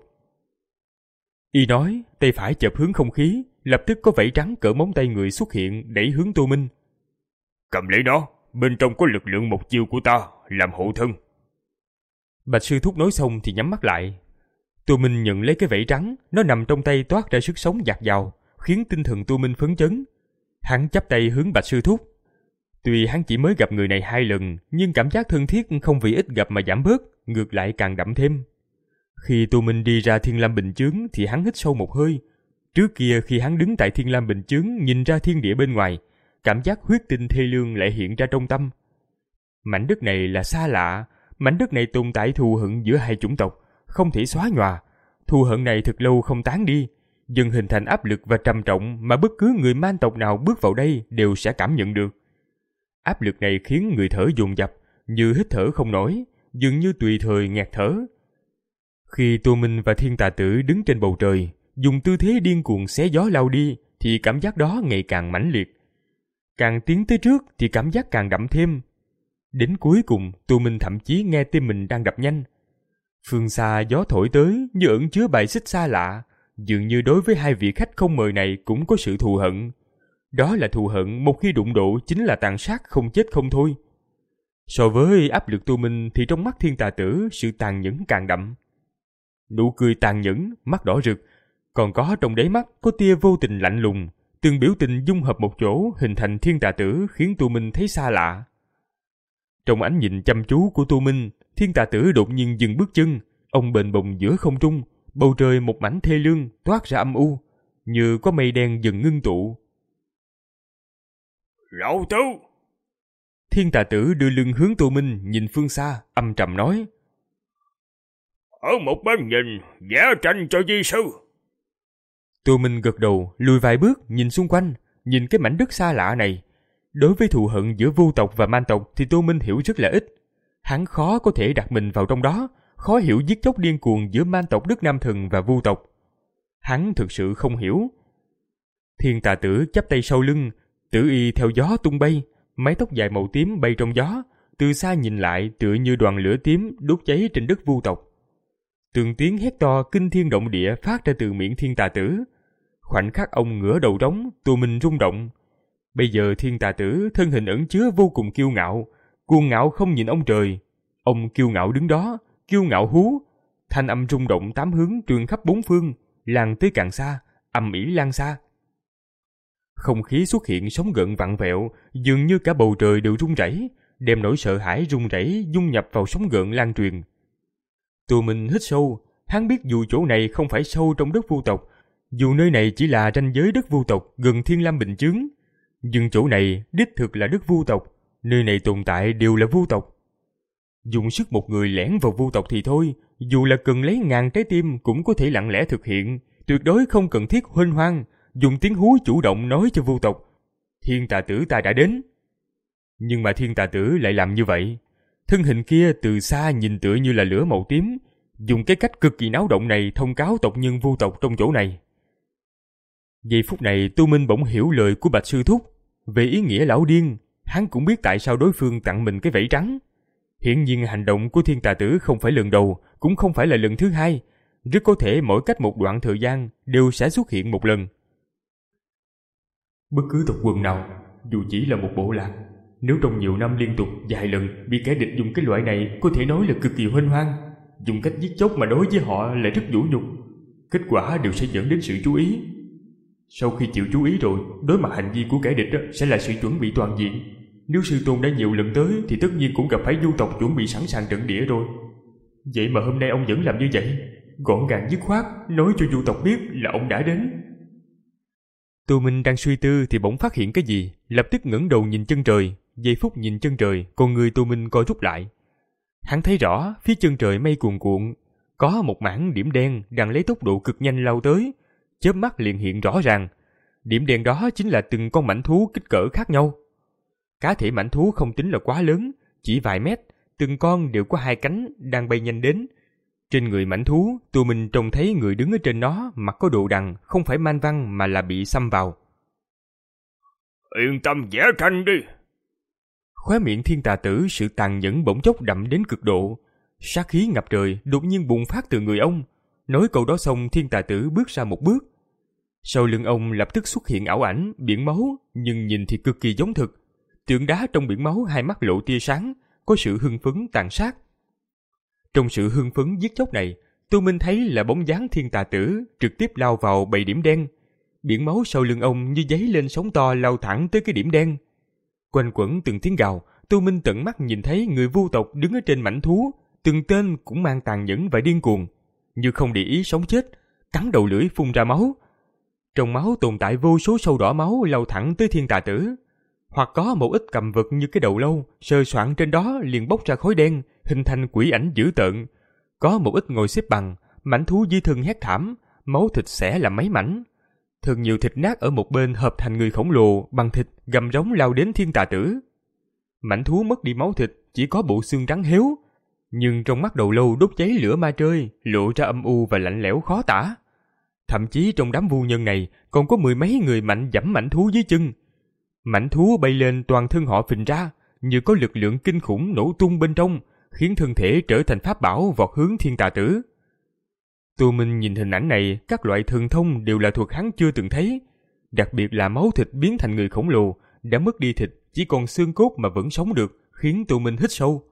Y nói, tay phải chợp hướng không khí, lập tức có vảy trắng cỡ móng tay người xuất hiện đẩy hướng Tô Minh.
Cầm lấy nó, bên trong có lực lượng một chiêu của ta, làm hộ thân.
Bạch Sư Thúc nói xong thì nhắm mắt lại. Tô Minh nhận lấy cái vảy trắng, nó nằm trong tay toát ra sức sống dạt dào, khiến tinh thần Tô Minh phấn chấn. Hắn chắp tay hướng Bạch Sư Thúc. Tuy hắn chỉ mới gặp người này hai lần, nhưng cảm giác thân thiết không vì ít gặp mà giảm bớt, ngược lại càng đậm thêm. Khi Tô Minh đi ra Thiên Lam Bình Chướng thì hắn hít sâu một hơi. Trước kia khi hắn đứng tại Thiên Lam Bình Chướng nhìn ra thiên địa bên ngoài, cảm giác huyết tinh thê lương lại hiện ra trong tâm. Mảnh đất này là xa lạ, mảnh đất này tồn tại thù hận giữa hai chủng tộc, không thể xóa nhòa. Thù hận này thật lâu không tán đi, dần hình thành áp lực và trầm trọng mà bất cứ người man tộc nào bước vào đây đều sẽ cảm nhận được. Áp lực này khiến người thở dồn dập, như hít thở không nổi, dường như tùy thời nghẹt thở. Khi Tô Minh và Thiên Tà Tử đứng trên bầu trời, dùng tư thế điên cuồng xé gió lao đi, thì cảm giác đó ngày càng mãnh liệt. Càng tiến tới trước thì cảm giác càng đậm thêm. Đến cuối cùng, Tô Minh thậm chí nghe tim mình đang đập nhanh. Phương xa gió thổi tới như ẩn chứa bài xích xa lạ, dường như đối với hai vị khách không mời này cũng có sự thù hận. Đó là thù hận một khi đụng độ chính là tàn sát không chết không thôi. So với áp lực Tô Minh thì trong mắt Thiên Tà Tử sự tàn nhẫn càng đậm. Nụ cười tàn nhẫn, mắt đỏ rực, còn có trong đáy mắt có tia vô tình lạnh lùng, từng biểu tình dung hợp một chỗ hình thành Thiên Tà Tử khiến Tô Minh thấy xa lạ. Trong ánh nhìn chăm chú của Tô Minh, Thiên Tà Tử đột nhiên dừng bước chân, ông bềnh bồng giữa không trung, bầu trời một mảnh thê lương toát ra âm u, như có mây đen dần ngưng tụ.
Lão Tứ!
Thiên Tà Tử đưa lưng hướng Tô Minh, nhìn phương xa, âm trầm nói.
Ở một bên nhìn, vẽ tranh cho di sư.
Tô Minh gật đầu, lùi vài bước, nhìn xung quanh, nhìn cái mảnh đất xa lạ này. Đối với thù hận giữa vu tộc và man tộc thì Tô Minh hiểu rất là ít. Hắn khó có thể đặt mình vào trong đó, khó hiểu giết chóc điên cuồng giữa man tộc đất Nam Thần và vu tộc. Hắn thực sự không hiểu. Thiên Tà Tử chắp tay sau lưng, tử y theo gió tung bay, mái tóc dài màu tím bay trong gió, từ xa nhìn lại tựa như đoàn lửa tím đốt cháy trên đất vu tộc. Từng tiếng hét to kinh thiên động địa phát ra từ miệng Thiên Tà Tử. Khoảnh khắc ông ngửa đầu trống, Tô Minh rung động. Bây giờ Thiên Tà Tử thân hình ẩn chứa vô cùng kiêu ngạo, cuồng ngạo không nhìn ông trời. Ông kiêu ngạo đứng đó, kiêu ngạo hú, thanh âm rung động tám hướng truyền khắp bốn phương, lan tới càng xa, ầm ĩ lan xa. Không khí xuất hiện sóng gợn vặn vẹo, dường như cả bầu trời đều rung rẩy, đem nỗi sợ hãi rung rẩy dung nhập vào sóng gợn lan truyền. Tô Minh hít sâu, hắn biết dù chỗ này không phải sâu trong đất vu tộc, dù nơi này chỉ là ranh giới đất vu tộc gần Thiên Lam Bình Chướng, nhưng chỗ này đích thực là đất vu tộc, nơi này tồn tại đều là vu tộc. Dùng sức một người lẻn vào vu tộc thì thôi, dù là cần lấy ngàn trái tim cũng có thể lặng lẽ thực hiện, tuyệt đối không cần thiết huênh hoang, dùng tiếng hú chủ động nói cho vu tộc: Thiên Tà Tử ta đã đến. Nhưng mà Thiên Tà Tử lại làm như vậy. Thân hình kia từ xa nhìn tựa như là lửa màu tím, dùng cái cách cực kỳ náo động này thông cáo tộc nhân vu tộc trong chỗ này. Giây phút này Tu Minh bỗng hiểu lời của Bạch Sư Thúc. Về ý nghĩa lão điên, hắn cũng biết tại sao đối phương tặng mình cái vảy trắng. Hiển nhiên hành động của Thiên Tà Tử không phải lần đầu, cũng không phải là lần thứ hai. Rất có thể mỗi cách một đoạn thời gian đều sẽ xuất hiện một lần. Bất cứ tộc quần nào, dù chỉ là một bộ lạc, nếu trong nhiều năm liên tục vài lần bị kẻ địch dùng cái loại này có thể nói là cực kỳ huênh hoang, dùng cách giết chóc mà đối với họ lại rất nhũ nhục, kết quả đều sẽ dẫn đến sự chú ý. Sau khi chịu chú ý rồi, đối mặt hành vi của kẻ địch sẽ là sự chuẩn bị toàn diện. Nếu sư tôn đã nhiều lần tới thì tất nhiên cũng gặp phải du tộc chuẩn bị sẵn sàng trận địa rồi. Vậy mà hôm nay ông vẫn làm như vậy, gọn gàng dứt khoát nói cho du tộc biết là ông đã đến. Tô Minh đang suy tư thì bỗng phát hiện cái gì, lập tức ngẩng đầu nhìn chân trời. Giây phút nhìn chân trời, con người Tô Minh co rút lại. Hắn thấy rõ phía chân trời mây cuồn cuộn, có một mảng điểm đen đang lấy tốc độ cực nhanh lao tới, chớp mắt liền hiện rõ ràng. Điểm đen đó chính là từng con mãnh thú kích cỡ khác nhau. Cá thể mãnh thú không tính là quá lớn, chỉ vài mét, từng con đều có hai cánh đang bay nhanh đến. Trên người mãnh thú, Tô Minh trông thấy người đứng ở trên nó mặc có đồ đằng, không phải man văn mà là bị xăm vào.
Yên tâm vẽ tranh đi.
Khóe miệng Thiên Tà Tử sự tàn nhẫn bỗng chốc đậm đến cực độ, sát khí ngập trời đột nhiên bùng phát từ người ông. Nói câu đó xong, Thiên Tà Tử bước ra một bước. Sau lưng ông lập tức xuất hiện ảo ảnh biển máu, nhưng nhìn thì cực kỳ giống thực. Tượng đá trong biển máu hai mắt lộ tia sáng, có sự hưng phấn tàn sát. Trong sự hưng phấn giết chóc này, Tô Minh thấy là bóng dáng Thiên Tà Tử trực tiếp lao vào bầy điểm đen. Biển máu sau lưng ông như giấy lên sóng to lao thẳng tới cái điểm đen. Quanh quẩn từng tiếng gào, Tô Minh tận mắt nhìn thấy người vu tộc đứng ở trên mãnh thú, từng tên cũng mang tàn nhẫn và điên cuồng, như không để ý sống chết, cắn đầu lưỡi phun ra máu. Trong máu tồn tại vô số sâu đỏ máu lao thẳng tới Thiên Tà Tử, hoặc có một ít cầm vật như cái đầu lâu, sờ soạng trên đó liền bốc ra khói đen, hình thành quỷ ảnh dữ tợn. Có một ít ngồi xếp bằng, mãnh thú dưới thân hét thảm, máu thịt xẻ làm mấy mảnh. Thường nhiều thịt nát ở một bên hợp thành người khổng lồ bằng thịt gầm rống lao đến Thiên Tà Tử. Mãnh thú mất đi máu thịt, chỉ có bộ xương trắng héo, nhưng trong mắt đầu lâu đốt cháy lửa ma trơi, lộ ra âm u và lạnh lẽo khó tả. Thậm chí trong đám vu nhân này còn có mười mấy người mạnh giẫm mãnh thú dưới chân. Mãnh thú bay lên toàn thân họ phình ra, như có lực lượng kinh khủng nổ tung bên trong, khiến thân thể trở thành pháp bảo vọt hướng Thiên Tà Tử. Tô Minh nhìn hình ảnh này, các loại thần thông đều là thuật hắn chưa từng thấy, đặc biệt là máu thịt biến thành người khổng lồ, đã mất đi thịt, chỉ còn xương cốt mà vẫn sống được, khiến Tô Minh hít sâu.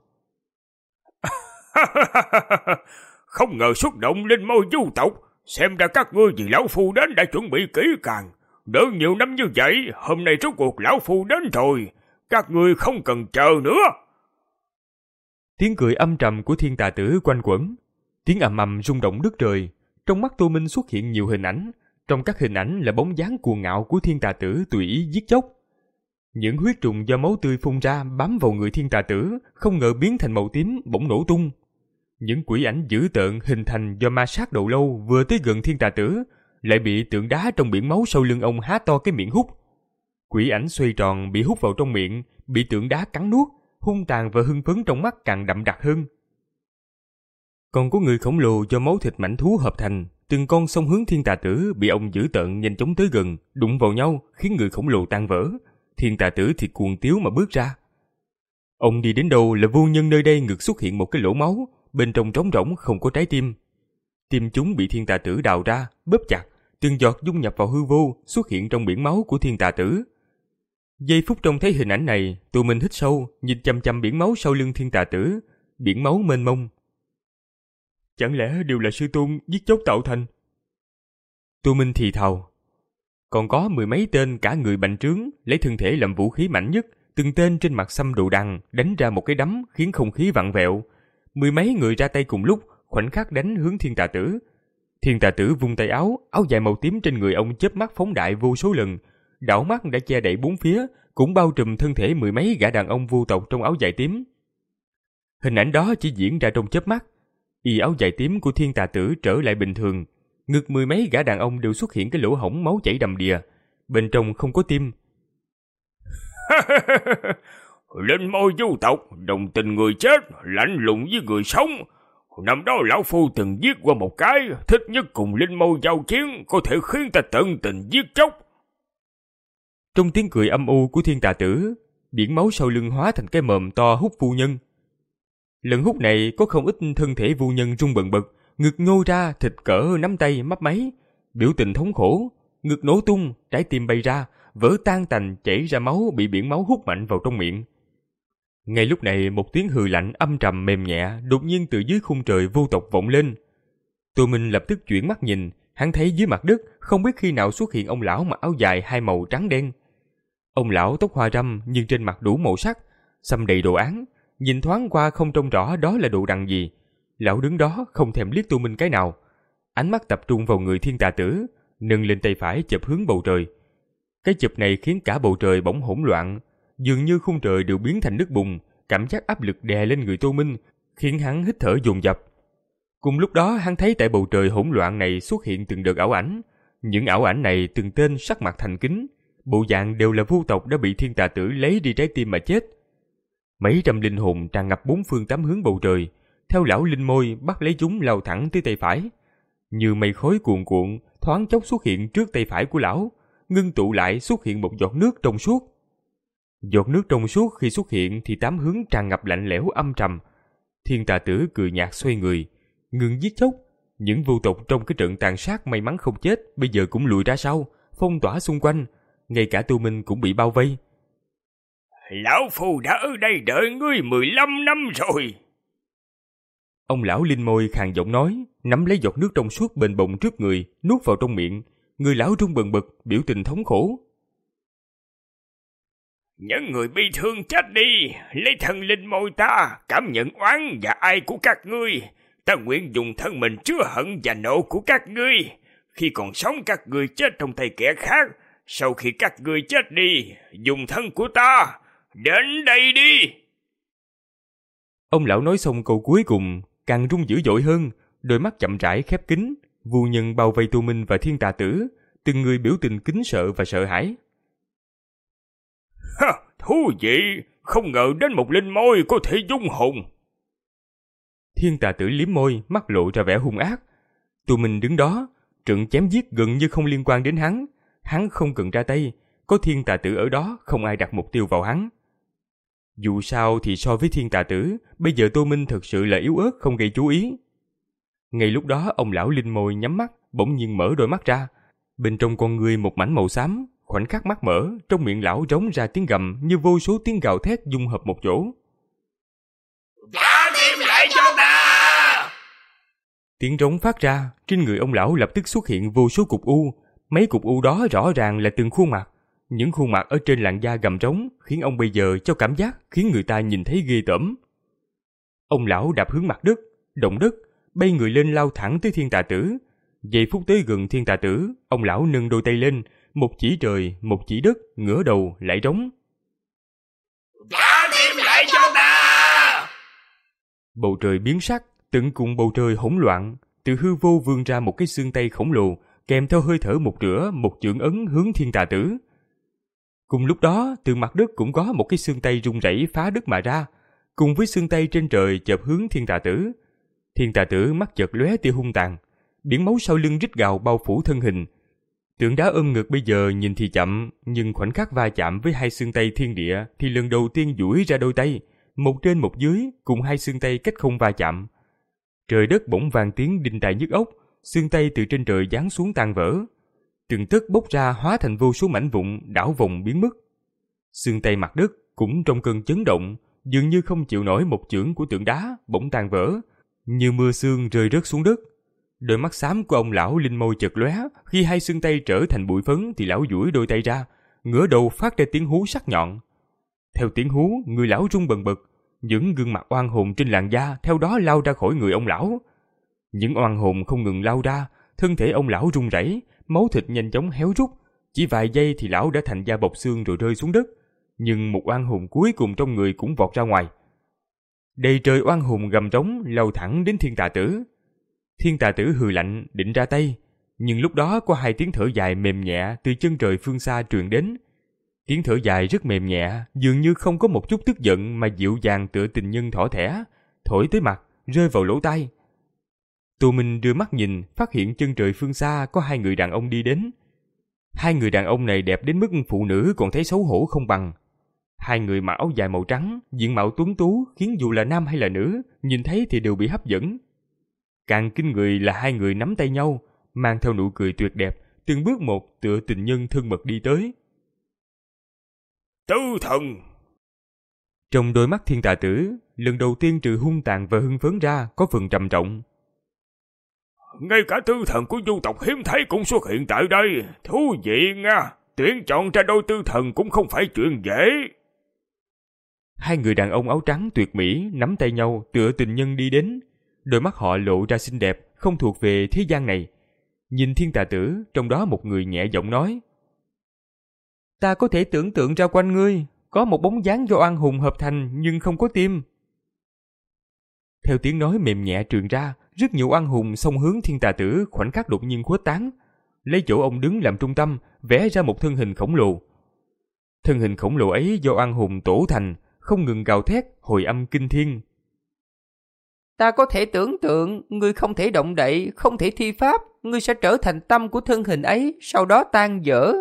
Không ngờ xúc động lên môi du tộc, xem ra các ngươi vì lão phu đến đã chuẩn bị kỹ càng. Đỡ nhiều năm như vậy, hôm nay rốt cuộc lão phu đến rồi, các ngươi không cần chờ nữa.
Tiếng cười âm trầm của Thiên Tà Tử quanh quẩn, tiếng ầm ầm rung động đất trời. Trong mắt Tô Minh xuất hiện nhiều hình ảnh, trong các hình ảnh là bóng dáng cuồng ngạo của Thiên Tà Tử tùy ý giết chóc. Những huyết trùng do máu tươi phun ra bám vào người Thiên Tà Tử, không ngờ biến thành màu tím bỗng nổ tung. Những quỷ ảnh dữ tợn hình thành do ma sát đầu lâu vừa tới gần Thiên Tà Tử, lại bị tượng đá trong biển máu sau lưng ông há to cái miệng hút. Quỷ ảnh xoay tròn bị hút vào trong miệng, bị tượng đá cắn nuốt, hung tàn và hưng phấn trong mắt càng đậm đặc hơn. Còn có người khổng lồ do máu thịt mãnh thú hợp thành, từng con xông hướng Thiên Tà Tử bị ông dữ tợn nhanh chóng tới gần, đụng vào nhau khiến người khổng lồ tan vỡ. Thiên Tà Tử thì cuồng tiếu mà bước ra. Ông đi đến đâu là vô nhân nơi đây ngực xuất hiện một cái lỗ máu, bên trong trống rỗng không có trái tim. Tim chúng bị Thiên Tà Tử đào ra, bóp chặt, từng giọt dung nhập vào hư vô, xuất hiện trong biển máu của Thiên Tà Tử. Giây phút trông thấy hình ảnh này, Tô Minh hít sâu, nhìn chằm chằm biển máu sau lưng Thiên Tà Tử, biển máu mênh mông. Chẳng lẽ đều là sư tôn giết chóc tạo thành? Tô Minh thì thào. Còn có mười mấy tên cả người bành trướng, lấy thân thể làm vũ khí mạnh nhất, từng tên trên mặt xăm đồ đằng, đánh ra một cái đấm khiến không khí vặn vẹo. Mười mấy người ra tay cùng lúc, khoảnh khắc đánh hướng Thiên Tà Tử. Thiên Tà Tử vung tay áo, áo dài màu tím trên người ông chớp mắt phóng đại vô số lần. Đảo mắt đã che đậy bốn phía, cũng bao trùm thân thể mười mấy gã đàn ông vô tộc trong áo dài tím. Hình ảnh đó chỉ diễn ra trong chớp mắt. Y áo dài tím của Thiên Tà Tử trở lại bình thường. Ngực mười mấy gã đàn ông đều xuất hiện cái lỗ hổng máu chảy đầm đìa. Bên trong không có tim.
Linh môi du tộc, đồng tình người chết, lạnh lùng với người sống. Năm đó lão phu từng giết qua một cái, thích nhất cùng linh môi giao chiến, có thể khiến ta tận tình giết chóc.
Trong tiếng cười âm u của Thiên Tà Tử, biển máu sau lưng hóa thành cái mồm to hút phu nhân. Lần hút này có không ít thân thể phu nhân rung bần bật, ngực nhô ra thịt cỡ nắm tay mấp máy, biểu tình thống khổ, ngực nổ tung, trái tim bay ra, vỡ tan tành chảy ra máu bị biển máu hút mạnh vào trong miệng. Ngay lúc này một tiếng hừ lạnh âm trầm mềm nhẹ đột nhiên từ dưới khung trời vô tộc vọng lên. Tô Minh lập tức chuyển mắt nhìn, hắn thấy dưới mặt đất không biết khi nào xuất hiện ông lão mặc áo dài hai màu trắng đen. Ông lão tóc hoa râm nhưng trên mặt đủ màu sắc, xăm đầy đồ án, nhìn thoáng qua không trông rõ đó là đồ đằng gì. Lão đứng đó không thèm liếc Tô Minh cái nào, ánh mắt tập trung vào người Thiên Tà Tử, nâng lên tay phải chụp hướng bầu trời. Cái chụp này khiến cả bầu trời bỗng hỗn loạn, dường như khung trời đều biến thành nước bùn, cảm giác áp lực đè lên người Tô Minh, khiến hắn hít thở dồn dập. Cùng lúc đó hắn thấy tại bầu trời hỗn loạn này xuất hiện từng đợt ảo ảnh, những ảo ảnh này từng tên sắc mặt thành kính, bộ dạng đều là vu tộc đã bị Thiên Tà Tử lấy đi trái tim mà chết. Mấy trăm linh hồn tràn ngập bốn phương tám hướng bầu trời, theo lão linh môi bắt lấy chúng lao thẳng tới tay phải. Như mây khói cuồn cuộn, thoáng chốc xuất hiện trước tay phải của lão, ngưng tụ lại xuất hiện một giọt nước trong suốt. Giọt nước trong suốt khi xuất hiện thì tám hướng tràn ngập lạnh lẽo âm trầm. Thiên Tà Tử cười nhạt xoay người, ngừng giết chóc. Những vu tộc trong cái trận tàn sát may mắn không chết bây giờ cũng lùi ra sau, phong tỏa xung quanh, ngay cả Tô Minh cũng bị bao vây.
Lão phu đã ở đây đợi ngươi mười lăm năm rồi.
Ông lão linh môi khàn giọng nói, nắm lấy giọt nước trong suốt bềnh bồng trước người, nuốt vào trong miệng. Người lão run bần bật, biểu tình thống khổ.
Những người bi thương chết đi, lấy thân linh môi ta, cảm nhận oán và ai của các ngươi. Ta nguyện dùng thân mình chứa hận và nộ của các ngươi. Khi còn sống các ngươi chết trong tay kẻ khác, sau khi các ngươi chết đi, dùng thân của ta, đến đây đi.
Ông lão nói xong câu cuối cùng, càng run dữ dội hơn, đôi mắt chậm rãi khép kín. Vu nhân bao vây Tô Minh và Thiên Tà Tử, từng người biểu tình kính sợ và sợ hãi.
Ha, thú vị, không ngờ đến một linh môi có thể dung hồn.
Thiên Tà Tử liếm môi, mắt lộ ra vẻ hung ác. Tô Minh đứng đó, trận chém giết gần như không liên quan đến hắn. Hắn không cần ra tay, có Thiên Tà Tử ở đó, không ai đặt mục tiêu vào hắn. Dù sao thì so với Thiên Tà Tử, bây giờ Tô Minh thực sự là yếu ớt không gây chú ý. Ngay lúc đó ông lão linh môi nhắm mắt, bỗng nhiên mở đôi mắt ra. Bên trong con người một mảnh màu xám, khoảnh khắc mắt mở, trong miệng lão rống ra tiếng gầm như vô số tiếng gào thét dung hợp một chỗ.
Trả tim lại cho ta!
Tiếng rống phát ra, trên người ông lão lập tức xuất hiện vô số cục u. Mấy cục u đó rõ ràng là từng khuôn mặt. Những khuôn mặt ở trên làn da gầm rống khiến ông bây giờ cho cảm giác khiến người ta nhìn thấy ghê tởm. Ông lão đạp hướng mặt đất, động đất, bay người lên lao thẳng tới Thiên Tà Tử. Giây phút tới gần Thiên Tà Tử, ông lão nâng đôi tay lên, một chỉ trời, một chỉ đất, ngửa đầu lại rống.
Trả tim lại cho ta!
Bầu trời biến sắc, tận cùng bầu trời hỗn loạn, từ hư vô vươn ra một cái xương tay khổng lồ, kèm theo hơi thở một rửa, một chưởng ấn hướng Thiên Tà Tử. Cùng lúc đó, từ mặt đất cũng có một cái xương tay rung rẩy phá đất mà ra, cùng với xương tay trên trời chộp hướng Thiên Tà Tử. Thiên Tà Tử mắt chợt lóe tia hung tàn, biển máu sau lưng rít gào bao phủ thân hình. Tượng đá ôm ngực bây giờ nhìn thì chậm, nhưng khoảnh khắc va chạm với hai xương tay thiên địa thì lần đầu tiên duỗi ra đôi tay, một trên một dưới, cùng hai xương tay cách không va chạm. Trời đất bỗng vang tiếng đinh tai nhức óc, xương tay từ trên trời giáng xuống tan vỡ. Từng tấc bốc ra hóa thành vô số mảnh vụn đảo vòng biến mất. Xương tay mặt đất cũng trong cơn chấn động, dường như không chịu nổi một chưởng của tượng đá, bỗng tan vỡ. như mưa sương rơi rớt xuống đất. Đôi mắt xám của ông lão Linh Môi chợt lóe, khi hai xương tay trở thành bụi phấn thì lão duỗi đôi tay ra, ngửa đầu phát ra tiếng hú sắc nhọn. Theo tiếng hú, người lão rung bần bật, những gương mặt oan hồn trên làn da theo đó lao ra khỏi người ông lão. Những oan hồn không ngừng lao ra, thân thể ông lão run rẩy, máu thịt nhanh chóng héo rút. Chỉ vài giây thì lão đã thành da bọc xương rồi rơi xuống đất, nhưng một oan hồn cuối cùng trong người cũng vọt ra ngoài. Đầy trời oan hồn gầm trống lao thẳng đến Thiên Tà Tử. Thiên Tà Tử hừ lạnh định ra tay, nhưng lúc đó có hai tiếng thở dài mềm nhẹ từ chân trời phương xa truyền đến. Tiếng thở dài rất mềm nhẹ, dường như không có một chút tức giận mà dịu dàng tựa tình nhân thỏ thẻ, thổi tới mặt, rơi vào lỗ tai. Tô Minh đưa mắt nhìn, phát hiện chân trời phương xa có hai người đàn ông đi đến. Hai người đàn ông này đẹp đến mức phụ nữ còn thấy xấu hổ không bằng. Hai người mặc áo dài màu trắng, diện mạo tuấn tú khiến dù là nam hay là nữ, nhìn thấy thì đều bị hấp dẫn. Càng kinh người là hai người nắm tay nhau, mang theo nụ cười tuyệt đẹp, từng bước một tựa tình nhân thân mật đi tới.
Tư thần!
Trong đôi mắt Thiên Tà Tử, lần đầu tiên trừ hung tàn và hưng phấn ra có phần trầm trọng.
Ngay cả tư thần của du tộc hiếm thấy cũng xuất hiện tại đây. Thú vị nha, tuyển chọn ra đôi tư thần cũng không phải chuyện dễ.
Hai người đàn ông áo trắng tuyệt mỹ nắm tay nhau tựa tình nhân đi đến. Đôi mắt họ lộ ra xinh đẹp, không thuộc về thế gian này. Nhìn Thiên Tà Tử, trong đó một người nhẹ giọng nói:
Ta có thể tưởng tượng ra quanh ngươi, có một bóng dáng do oan hùng hợp thành nhưng không có tim.
Theo tiếng nói mềm nhẹ truyền ra, rất nhiều oan hùng xông hướng Thiên Tà Tử khoảnh khắc đột nhiên khuếch tán, lấy chỗ ông đứng làm trung tâm, vẽ ra một thân hình khổng lồ. Thân hình khổng lồ ấy do oan hùng tổ thành, không ngừng gào thét, hồi âm kinh thiên.
Ta có thể tưởng tượng, ngươi không thể động đậy, không thể thi pháp, ngươi sẽ trở thành tâm của thân hình ấy, sau đó tan vỡ.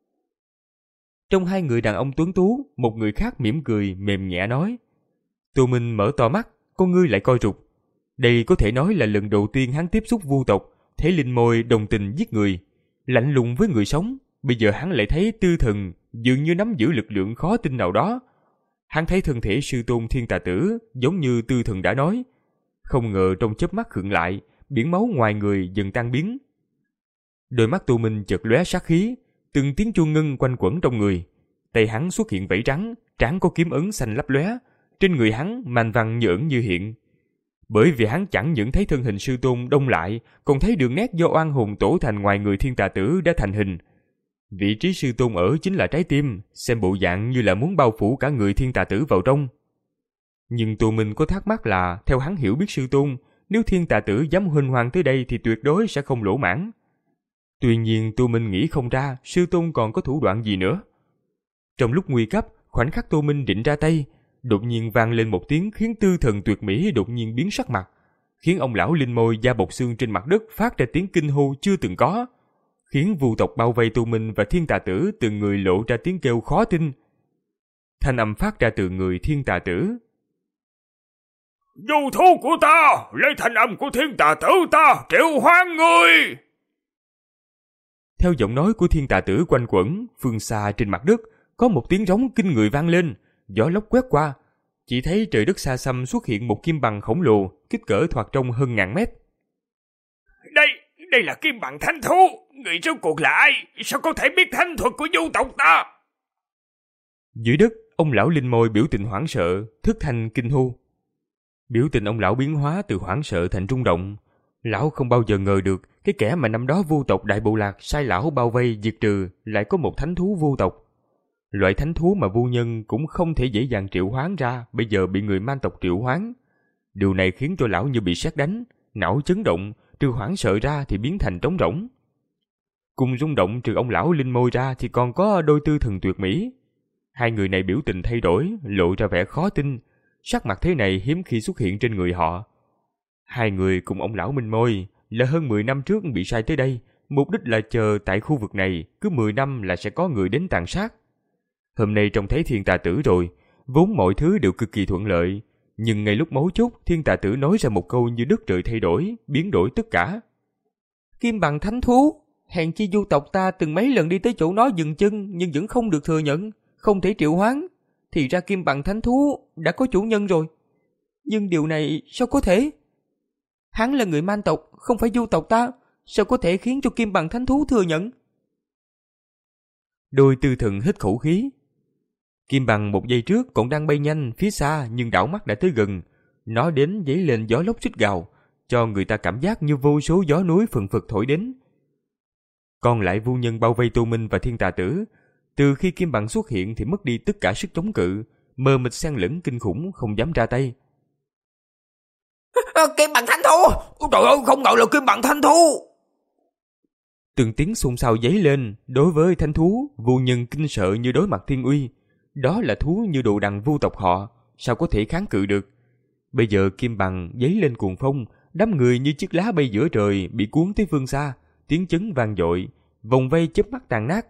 Trong hai người đàn ông tuấn tú, một người khác mỉm cười, mềm nhẹ nói. Tô Minh mở to mắt, con ngươi lại coi rụt. Đây có thể nói là lần đầu tiên hắn tiếp xúc vu tộc, thấy Linh Môi đồng tình giết người, lạnh lùng với người sống. Bây giờ hắn lại thấy tư thần dường như nắm giữ lực lượng khó tin nào đó. Hắn thấy thân thể sư tôn Thiên Tà Tử giống như tư thần đã nói. Không ngờ trong chớp mắt khựng lại, biển máu ngoài người dần tan biến. Đôi mắt Tô Minh chợt lóe sát khí, từng tiếng chuông ngân quanh quẩn trong người. Tay hắn xuất hiện vảy trắng, trán có kiếm ấn xanh lấp lóe, trên người hắn màn văn như ẩn như hiện. Bởi vì hắn chẳng những thấy thân hình sư tôn đông lại, còn thấy đường nét do oan hồn tổ thành ngoài người Thiên Tà Tử đã thành hình. Vị trí sư tôn ở chính là trái tim, xem bộ dạng như là muốn bao phủ cả người Thiên Tà Tử vào trong. Nhưng Tô Minh có thắc mắc là, theo hắn hiểu biết sư tôn, nếu Thiên Tà Tử dám huênh hoang tới đây thì tuyệt đối sẽ không lỗ mãn. Tuy nhiên Tô Minh nghĩ không ra sư tôn còn có thủ đoạn gì nữa. Trong lúc nguy cấp, khoảnh khắc Tô Minh định ra tay, đột nhiên vang lên một tiếng khiến tư thần tuyệt mỹ đột nhiên biến sắc mặt, khiến ông lão Linh Môi da bọc xương trên mặt đất phát ra tiếng kinh hô chưa từng có, khiến vu tộc bao vây Tô Minh và Thiên Tà Tử từng người lộ ra tiếng kêu khó tin. Thanh âm phát ra từ người Thiên Tà Tử.
Du thú của ta, lấy thanh âm của Thiên Tà Tử ta triệu hoán người.
Theo giọng nói của Thiên Tà Tử quanh quẩn, phương xa trên mặt đất có một tiếng rống kinh người vang lên, gió lốc quét qua, chỉ thấy trời đất xa xăm xuất hiện một kim bằng khổng lồ, kích cỡ thoạt trông hơn ngàn mét.
Đây, đây là kim bằng thánh thú, người rốt cuộc là ai? Sao có thể biết thánh thuật của du tộc ta?
Dưới đất, ông lão Linh Môi biểu tình hoảng sợ, thất thanh kinh hô. Biểu tình ông lão biến hóa từ hoảng sợ thành rung động. Lão không bao giờ ngờ được cái kẻ mà năm đó vu tộc Đại Bộ Lạc sai lão bao vây diệt trừ lại có một thánh thú vu tộc. Loại thánh thú mà vu nhân cũng không thể dễ dàng triệu hoán ra, bây giờ bị người man tộc triệu hoán. Điều này khiến cho lão như bị sét đánh, não chấn động, trừ hoảng sợ ra thì biến thành trống rỗng. Cùng rung động trừ ông lão Linh Môi ra thì còn có đôi tư thần tuyệt mỹ. Hai người này biểu tình thay đổi, lộ ra vẻ khó tin, sắc mặt thế này hiếm khi xuất hiện trên người họ. Hai người cùng ông lão Minh Môi là hơn mười năm trước bị sai tới đây, mục đích là chờ tại khu vực này cứ mười năm là sẽ có người đến tàn sát. Hôm nay trông thấy Thiên Tà Tử rồi, vốn mọi thứ đều cực kỳ thuận lợi, nhưng ngay lúc mấu chốt Thiên Tà Tử nói ra một câu như đất trời thay đổi, biến đổi tất cả.
Kim bằng thánh thú, hèn chi du tộc ta từng mấy lần đi tới chỗ nó dừng chân nhưng vẫn không được thừa nhận, không thể triệu hoán. Thì ra kim bằng thánh thú đã có chủ nhân rồi. Nhưng điều này sao có thể? Hắn là người Man tộc, không phải du tộc ta, sao có thể khiến cho Kim Bằng thánh thú thừa nhận?
Đôi tư thần hít khẩu khí. Kim Bằng một giây trước còn đang bay nhanh phía xa, nhưng đảo mắt đã tới gần. Nó đến dấy lên gió lốc rít gào, cho người ta cảm giác như vô số gió núi phần phật thổi đến. Còn lại vu nhân bao vây Tô Minh và Thiên Tà Tử. Từ khi Kim Bằng xuất hiện thì mất đi tất cả sức chống cự, mờ mịt xen lẫn kinh khủng, không dám ra tay.
Kim Bằng thánh thú! Trời ơi, không ngờ là Kim Bằng thánh thú!
Từng tiếng xôn xao dấy lên. Đối với thánh thú, vu nhân kinh sợ như đối mặt thiên uy. Đó là thú như đồ đằng vu tộc họ, sao có thể kháng cự được? Bây giờ Kim Bằng dấy lên cuồng phong, đám người như chiếc lá bay giữa trời bị cuốn tới phương xa, tiếng chấn vang dội, vòng vây chớp mắt tàn nát.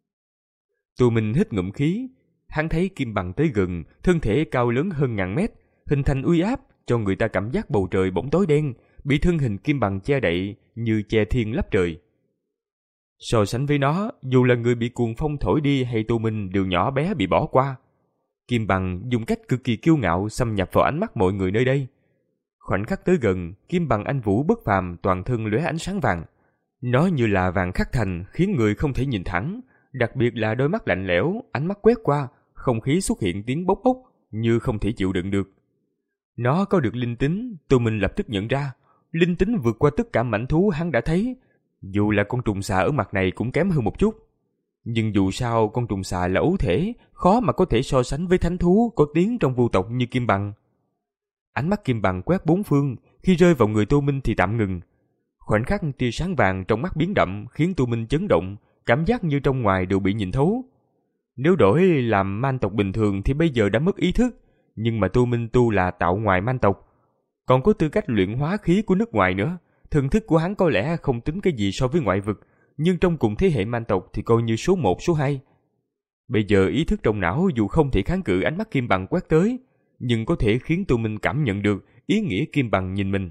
Tô Minh hít ngụm khí, hắn thấy Kim Bằng tới gần, thân thể cao lớn hơn ngàn mét, hình thành uy áp cho người ta cảm giác bầu trời bỗng tối đen, bị thân hình Kim Bằng che đậy như che thiên lấp trời. So sánh với nó, dù là người bị cuồng phong thổi đi hay Tô Minh đều nhỏ bé bị bỏ qua. Kim Bằng dùng cách cực kỳ kiêu ngạo xâm nhập vào ánh mắt mọi người nơi đây. Khoảnh khắc tới gần, Kim Bằng anh vũ bất phàm, toàn thân lóe ánh sáng vàng. Nó như là vàng khắc thành, khiến người không thể nhìn thẳng, đặc biệt là đôi mắt lạnh lẽo, ánh mắt quét qua, không khí xuất hiện tiếng bốc bốc như không thể chịu đựng được. Nó có được linh tính, Tô Minh lập tức nhận ra, linh tính vượt qua tất cả mãnh thú hắn đã thấy. Dù là con trùng xà ở mặt này cũng kém hơn một chút. Nhưng dù sao con trùng xà là ấu thể, khó mà có thể so sánh với thánh thú có tiếng trong vu tộc như Kim Bằng. Ánh mắt Kim Bằng quét bốn phương, khi rơi vào người Tô Minh thì tạm ngừng. Khoảnh khắc tia sáng vàng trong mắt biến đậm khiến Tô Minh chấn động, cảm giác như trong ngoài đều bị nhìn thấu. Nếu đổi làm man tộc bình thường thì bây giờ đã mất ý thức, nhưng mà Tô Minh tu là tạo ngoài man tộc, còn có tư cách luyện hóa khí của nước ngoài nữa. Thần thức của hắn có lẽ không tính cái gì so với ngoại vực, nhưng trong cùng thế hệ man tộc thì coi như số một số hai. Bây giờ ý thức trong não dù không thể kháng cự ánh mắt Kim Bằng quét tới, nhưng có thể khiến Tô Minh cảm nhận được ý nghĩa Kim Bằng nhìn mình.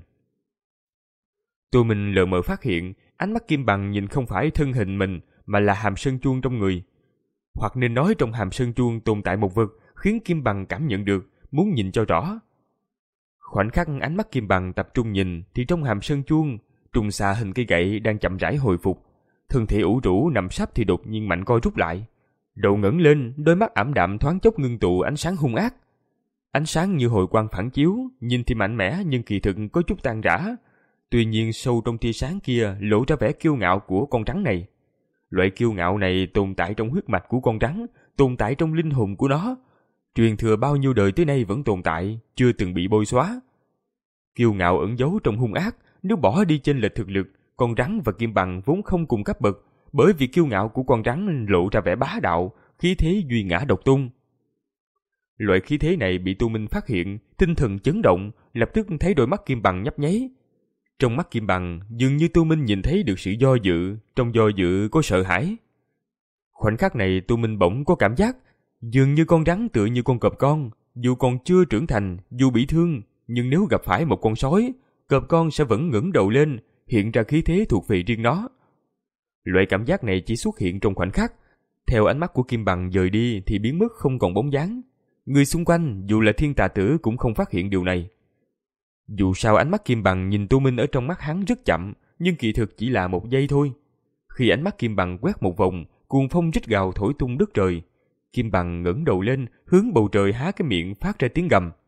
Tô Minh lờ mờ phát hiện ánh mắt Kim Bằng nhìn không phải thân hình mình mà là hàm sơn chuông trong người. Hoặc nên nói trong hàm sơn chuông tồn tại một vật khiến Kim Bằng cảm nhận được, muốn nhìn cho rõ. Khoảnh khắc ánh mắt Kim Bằng tập trung nhìn thì trong hàm sơn chuông, trùng xà hình cây gậy đang chậm rãi hồi phục. Thân thể ủ rũ nằm sấp thì đột nhiên mạnh co rút lại. Đầu ngẩng lên, đôi mắt ảm đạm thoáng chốc ngưng tụ ánh sáng hung ác. Ánh sáng như hồi quang phản chiếu, nhìn thì mạnh mẽ nhưng kỳ thực có chút tan rã. Tuy nhiên sâu trong tia sáng kia lộ ra vẻ kiêu ngạo của con rắn này. Loại kiêu ngạo này tồn tại trong huyết mạch của con rắn, tồn tại trong linh hồn của nó. Truyền thừa bao nhiêu đời tới nay vẫn tồn tại, chưa từng bị bôi xóa. Kiêu ngạo ẩn giấu trong hung ác, nếu bỏ đi chênh lệch thực lực, con rắn và Kim Bằng vốn không cùng cấp bậc, bởi vì kiêu ngạo của con rắn lộ ra vẻ bá đạo, khí thế duy ngã độc tôn. Loại khí thế này bị Tô Minh phát hiện, tinh thần chấn động, lập tức thấy đôi mắt Kim Bằng nhấp nháy. Trong mắt Kim Bằng, dường như Tô Minh nhìn thấy được sự do dự, trong do dự có sợ hãi. Khoảnh khắc này Tô Minh bỗng có cảm giác, dường như con rắn tựa như con cọp con, dù còn chưa trưởng thành, dù bị thương, nhưng nếu gặp phải một con sói, cọp con sẽ vẫn ngẩng đầu lên, hiện ra khí thế thuộc về riêng nó. Loại cảm giác này chỉ xuất hiện trong khoảnh khắc, theo ánh mắt của Kim Bằng dời đi thì biến mất không còn bóng dáng. Người xung quanh, dù là Thiên Tà Tử cũng không phát hiện điều này. Dù sao ánh mắt Kim Bằng nhìn Tô Minh ở trong mắt hắn rất chậm, nhưng kỳ thực chỉ là một giây thôi. Khi ánh mắt Kim Bằng quét một vòng, cuồng phong rít gào thổi tung đất trời. Kim Bằng ngẩng đầu lên, hướng bầu trời há cái miệng phát ra tiếng gầm.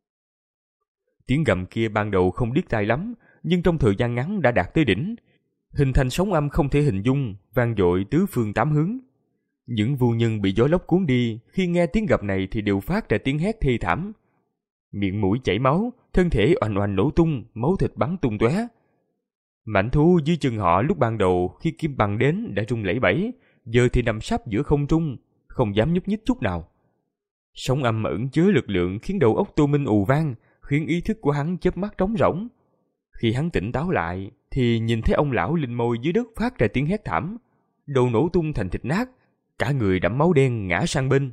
Tiếng gầm kia ban đầu không điếc tai lắm, nhưng trong thời gian ngắn đã đạt tới đỉnh, hình thành sóng âm không thể hình dung, vang dội tứ phương tám hướng. Những vu nhân bị gió lốc cuốn đi, khi nghe tiếng gầm này thì đều phát ra tiếng hét thê thảm. Miệng mũi chảy máu, thân thể oanh oanh nổ tung, máu thịt bắn tung tóe. Mãnh thú dưới chân họ lúc ban đầu khi Kim Bằng đến đã rung lẩy bẩy, giờ thì nằm sấp giữa không trung, không dám nhúc nhích chút nào. Sóng âm ẩn chứa lực lượng khiến đầu óc Tô Minh ù vang, khiến ý thức của hắn chớp mắt trống rỗng. Khi hắn tỉnh táo lại thì nhìn thấy ông lão linh môi dưới đất phát ra tiếng hét thảm, đầu nổ tung thành thịt nát, cả người đẫm máu đen ngã sang bên.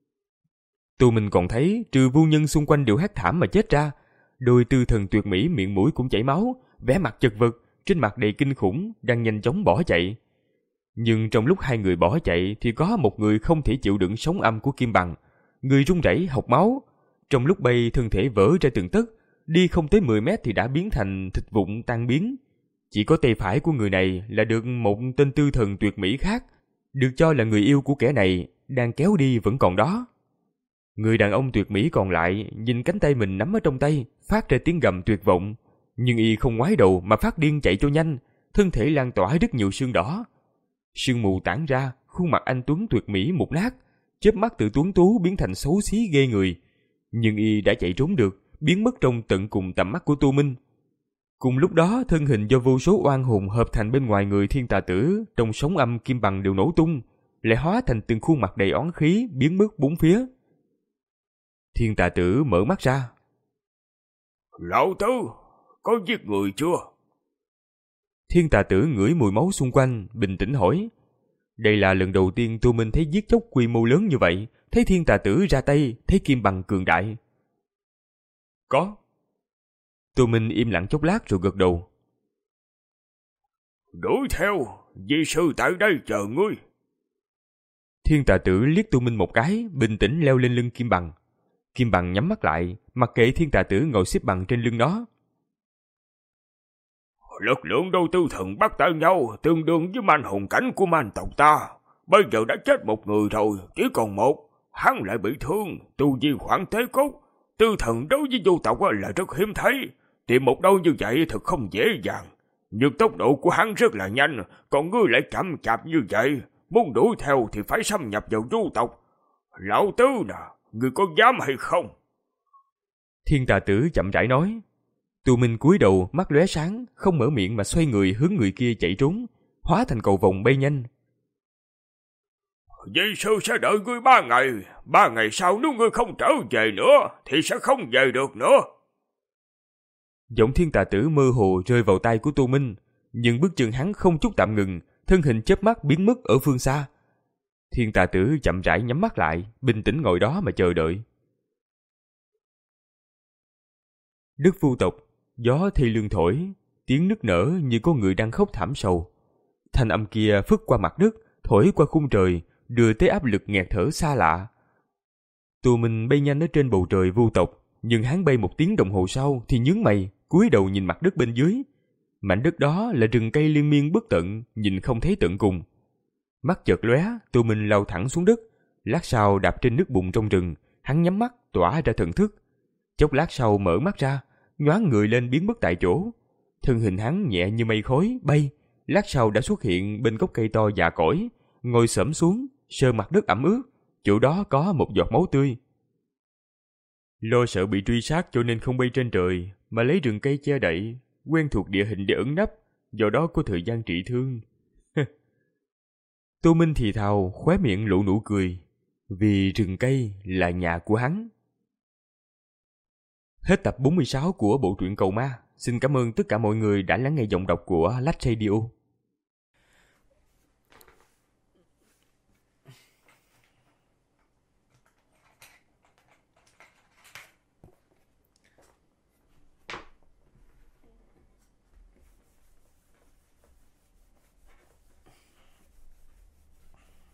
Tô Minh còn thấy trừ vu nhân xung quanh đều hét thảm mà chết ra, đôi tư thần tuyệt mỹ miệng mũi cũng chảy máu, vẻ mặt chật vật, trên mặt đầy kinh khủng, đang nhanh chóng bỏ chạy. Nhưng trong lúc hai người bỏ chạy thì có một người không thể chịu đựng sóng âm của Kim Bằng, người run rẩy hộc máu, trong lúc bay thân thể vỡ ra từng tấc, đi không tới mười mét thì đã biến thành thịt vụn tan biến. Chỉ có tay phải của người này là được một tên tư thần tuyệt mỹ khác, được cho là người yêu của kẻ này, đang kéo đi vẫn còn đó. Người đàn ông tuyệt mỹ còn lại nhìn cánh tay mình nắm ở trong tay, phát ra tiếng gầm tuyệt vọng, nhưng y không ngoái đầu mà phát điên chạy cho nhanh, thân thể lan tỏa rất nhiều sương đỏ. Sương mù tản ra, khuôn mặt anh tuấn tuyệt mỹ một lát, chớp mắt từ tuấn tú biến thành xấu xí ghê người. Nhưng y đã chạy trốn được, biến mất trong tận cùng tầm mắt của Tô Minh. Cùng lúc đó, thân hình do vô số oan hồn hợp thành bên ngoài người Thiên Tà Tử trong sóng âm kim bằng đều nổ tung, lại hóa thành từng khuôn mặt đầy oán khí biến mất bốn phía. Thiên Tà Tử mở mắt ra.
Lão Tứ, có giết người chưa?
Thiên Tà Tử ngửi mùi máu xung quanh, bình tĩnh hỏi. Đây là lần đầu tiên Tô Minh thấy giết chóc quy mô lớn như vậy, thấy Thiên Tà Tử ra tay, thấy kim bằng cường đại. Có. Tô Minh im lặng chốc lát rồi gật đầu.
Đuổi theo, di sư tại đây chờ ngươi.
Thiên Tà Tử liếc Tô Minh một cái, bình tĩnh leo lên lưng kim bằng. Kim bằng nhắm mắt lại, mặc kệ Thiên Tà Tử ngồi xếp bằng trên lưng nó.
Lực lượng đôi tư thần bắt tay nhau tương đương với man hồn cảnh của man tộc ta. Bây giờ đã chết một người rồi, chỉ còn một. Hắn lại bị thương, tu vi khoảng thế cốt. Tư thần đối với vô tộc là rất hiếm thấy. Tìm một đôi như vậy thật không dễ dàng. Nhưng tốc độ của hắn rất là nhanh, còn ngươi lại chậm chạp như vậy. Muốn đuổi theo thì phải xâm nhập vào vô tộc. Lão Tứ nè, ngươi có dám hay không?
Thiên Tà Tử chậm rãi nói. Tô Minh cúi đầu, mắt lóe sáng, không mở miệng mà xoay người hướng người kia chạy trốn, hóa thành cầu vồng bay nhanh.
Di sư sẽ đợi ngươi ba ngày, ba ngày sau nếu ngươi không trở về nữa thì sẽ không về được nữa.
Giọng Thiên Tà Tử mơ hồ rơi vào tai của Tô Minh, nhưng bước chân hắn không chút tạm ngừng, thân hình chớp mắt biến mất ở phương xa. Thiên Tà Tử chậm rãi nhắm mắt lại, bình tĩnh ngồi đó mà chờ đợi. Đất Vu tộc, gió thê lương thổi, tiếng nức nở như có người đang khóc thảm sầu. Thanh âm kia phất qua mặt đất, thổi qua khung trời, đưa tới áp lực nghẹt thở xa lạ. Tô Minh bay nhanh ở trên bầu trời Vu tộc, nhưng hắn bay một tiếng đồng hồ sau thì nhướng mày, cúi đầu nhìn mặt đất bên dưới. Mảnh đất đó là rừng cây liên miên bất tận, nhìn không thấy tận cùng. Mắt chợt lóe, Tô Minh lao thẳng xuống đất. Lát sau đạp trên nước bùn trong rừng, hắn nhắm mắt, tỏa ra thần thức. Chốc lát sau mở mắt ra, nhoáng người lên biến mất tại chỗ. Thân hình hắn nhẹ như mây khói bay, lát sau đã xuất hiện bên gốc cây to già cỗi, ngồi xổm xuống, sờ mặt đất ẩm ướt, chỗ đó có một giọt máu tươi. Lo sợ bị truy sát cho nên không bay trên trời, mà lấy rừng cây che đậy, quen thuộc địa hình để ẩn nấp, do đó có thời gian trị thương. Tô Minh thì thào, khóe miệng lộ nụ cười, vì rừng cây là nhà của hắn. Hết tập bốn mươi sáu của bộ truyện Cầu Ma. Xin cảm ơn tất cả mọi người đã lắng nghe giọng đọc của Lách Radio.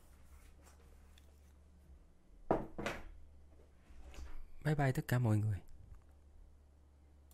Bye bye tất cả mọi người.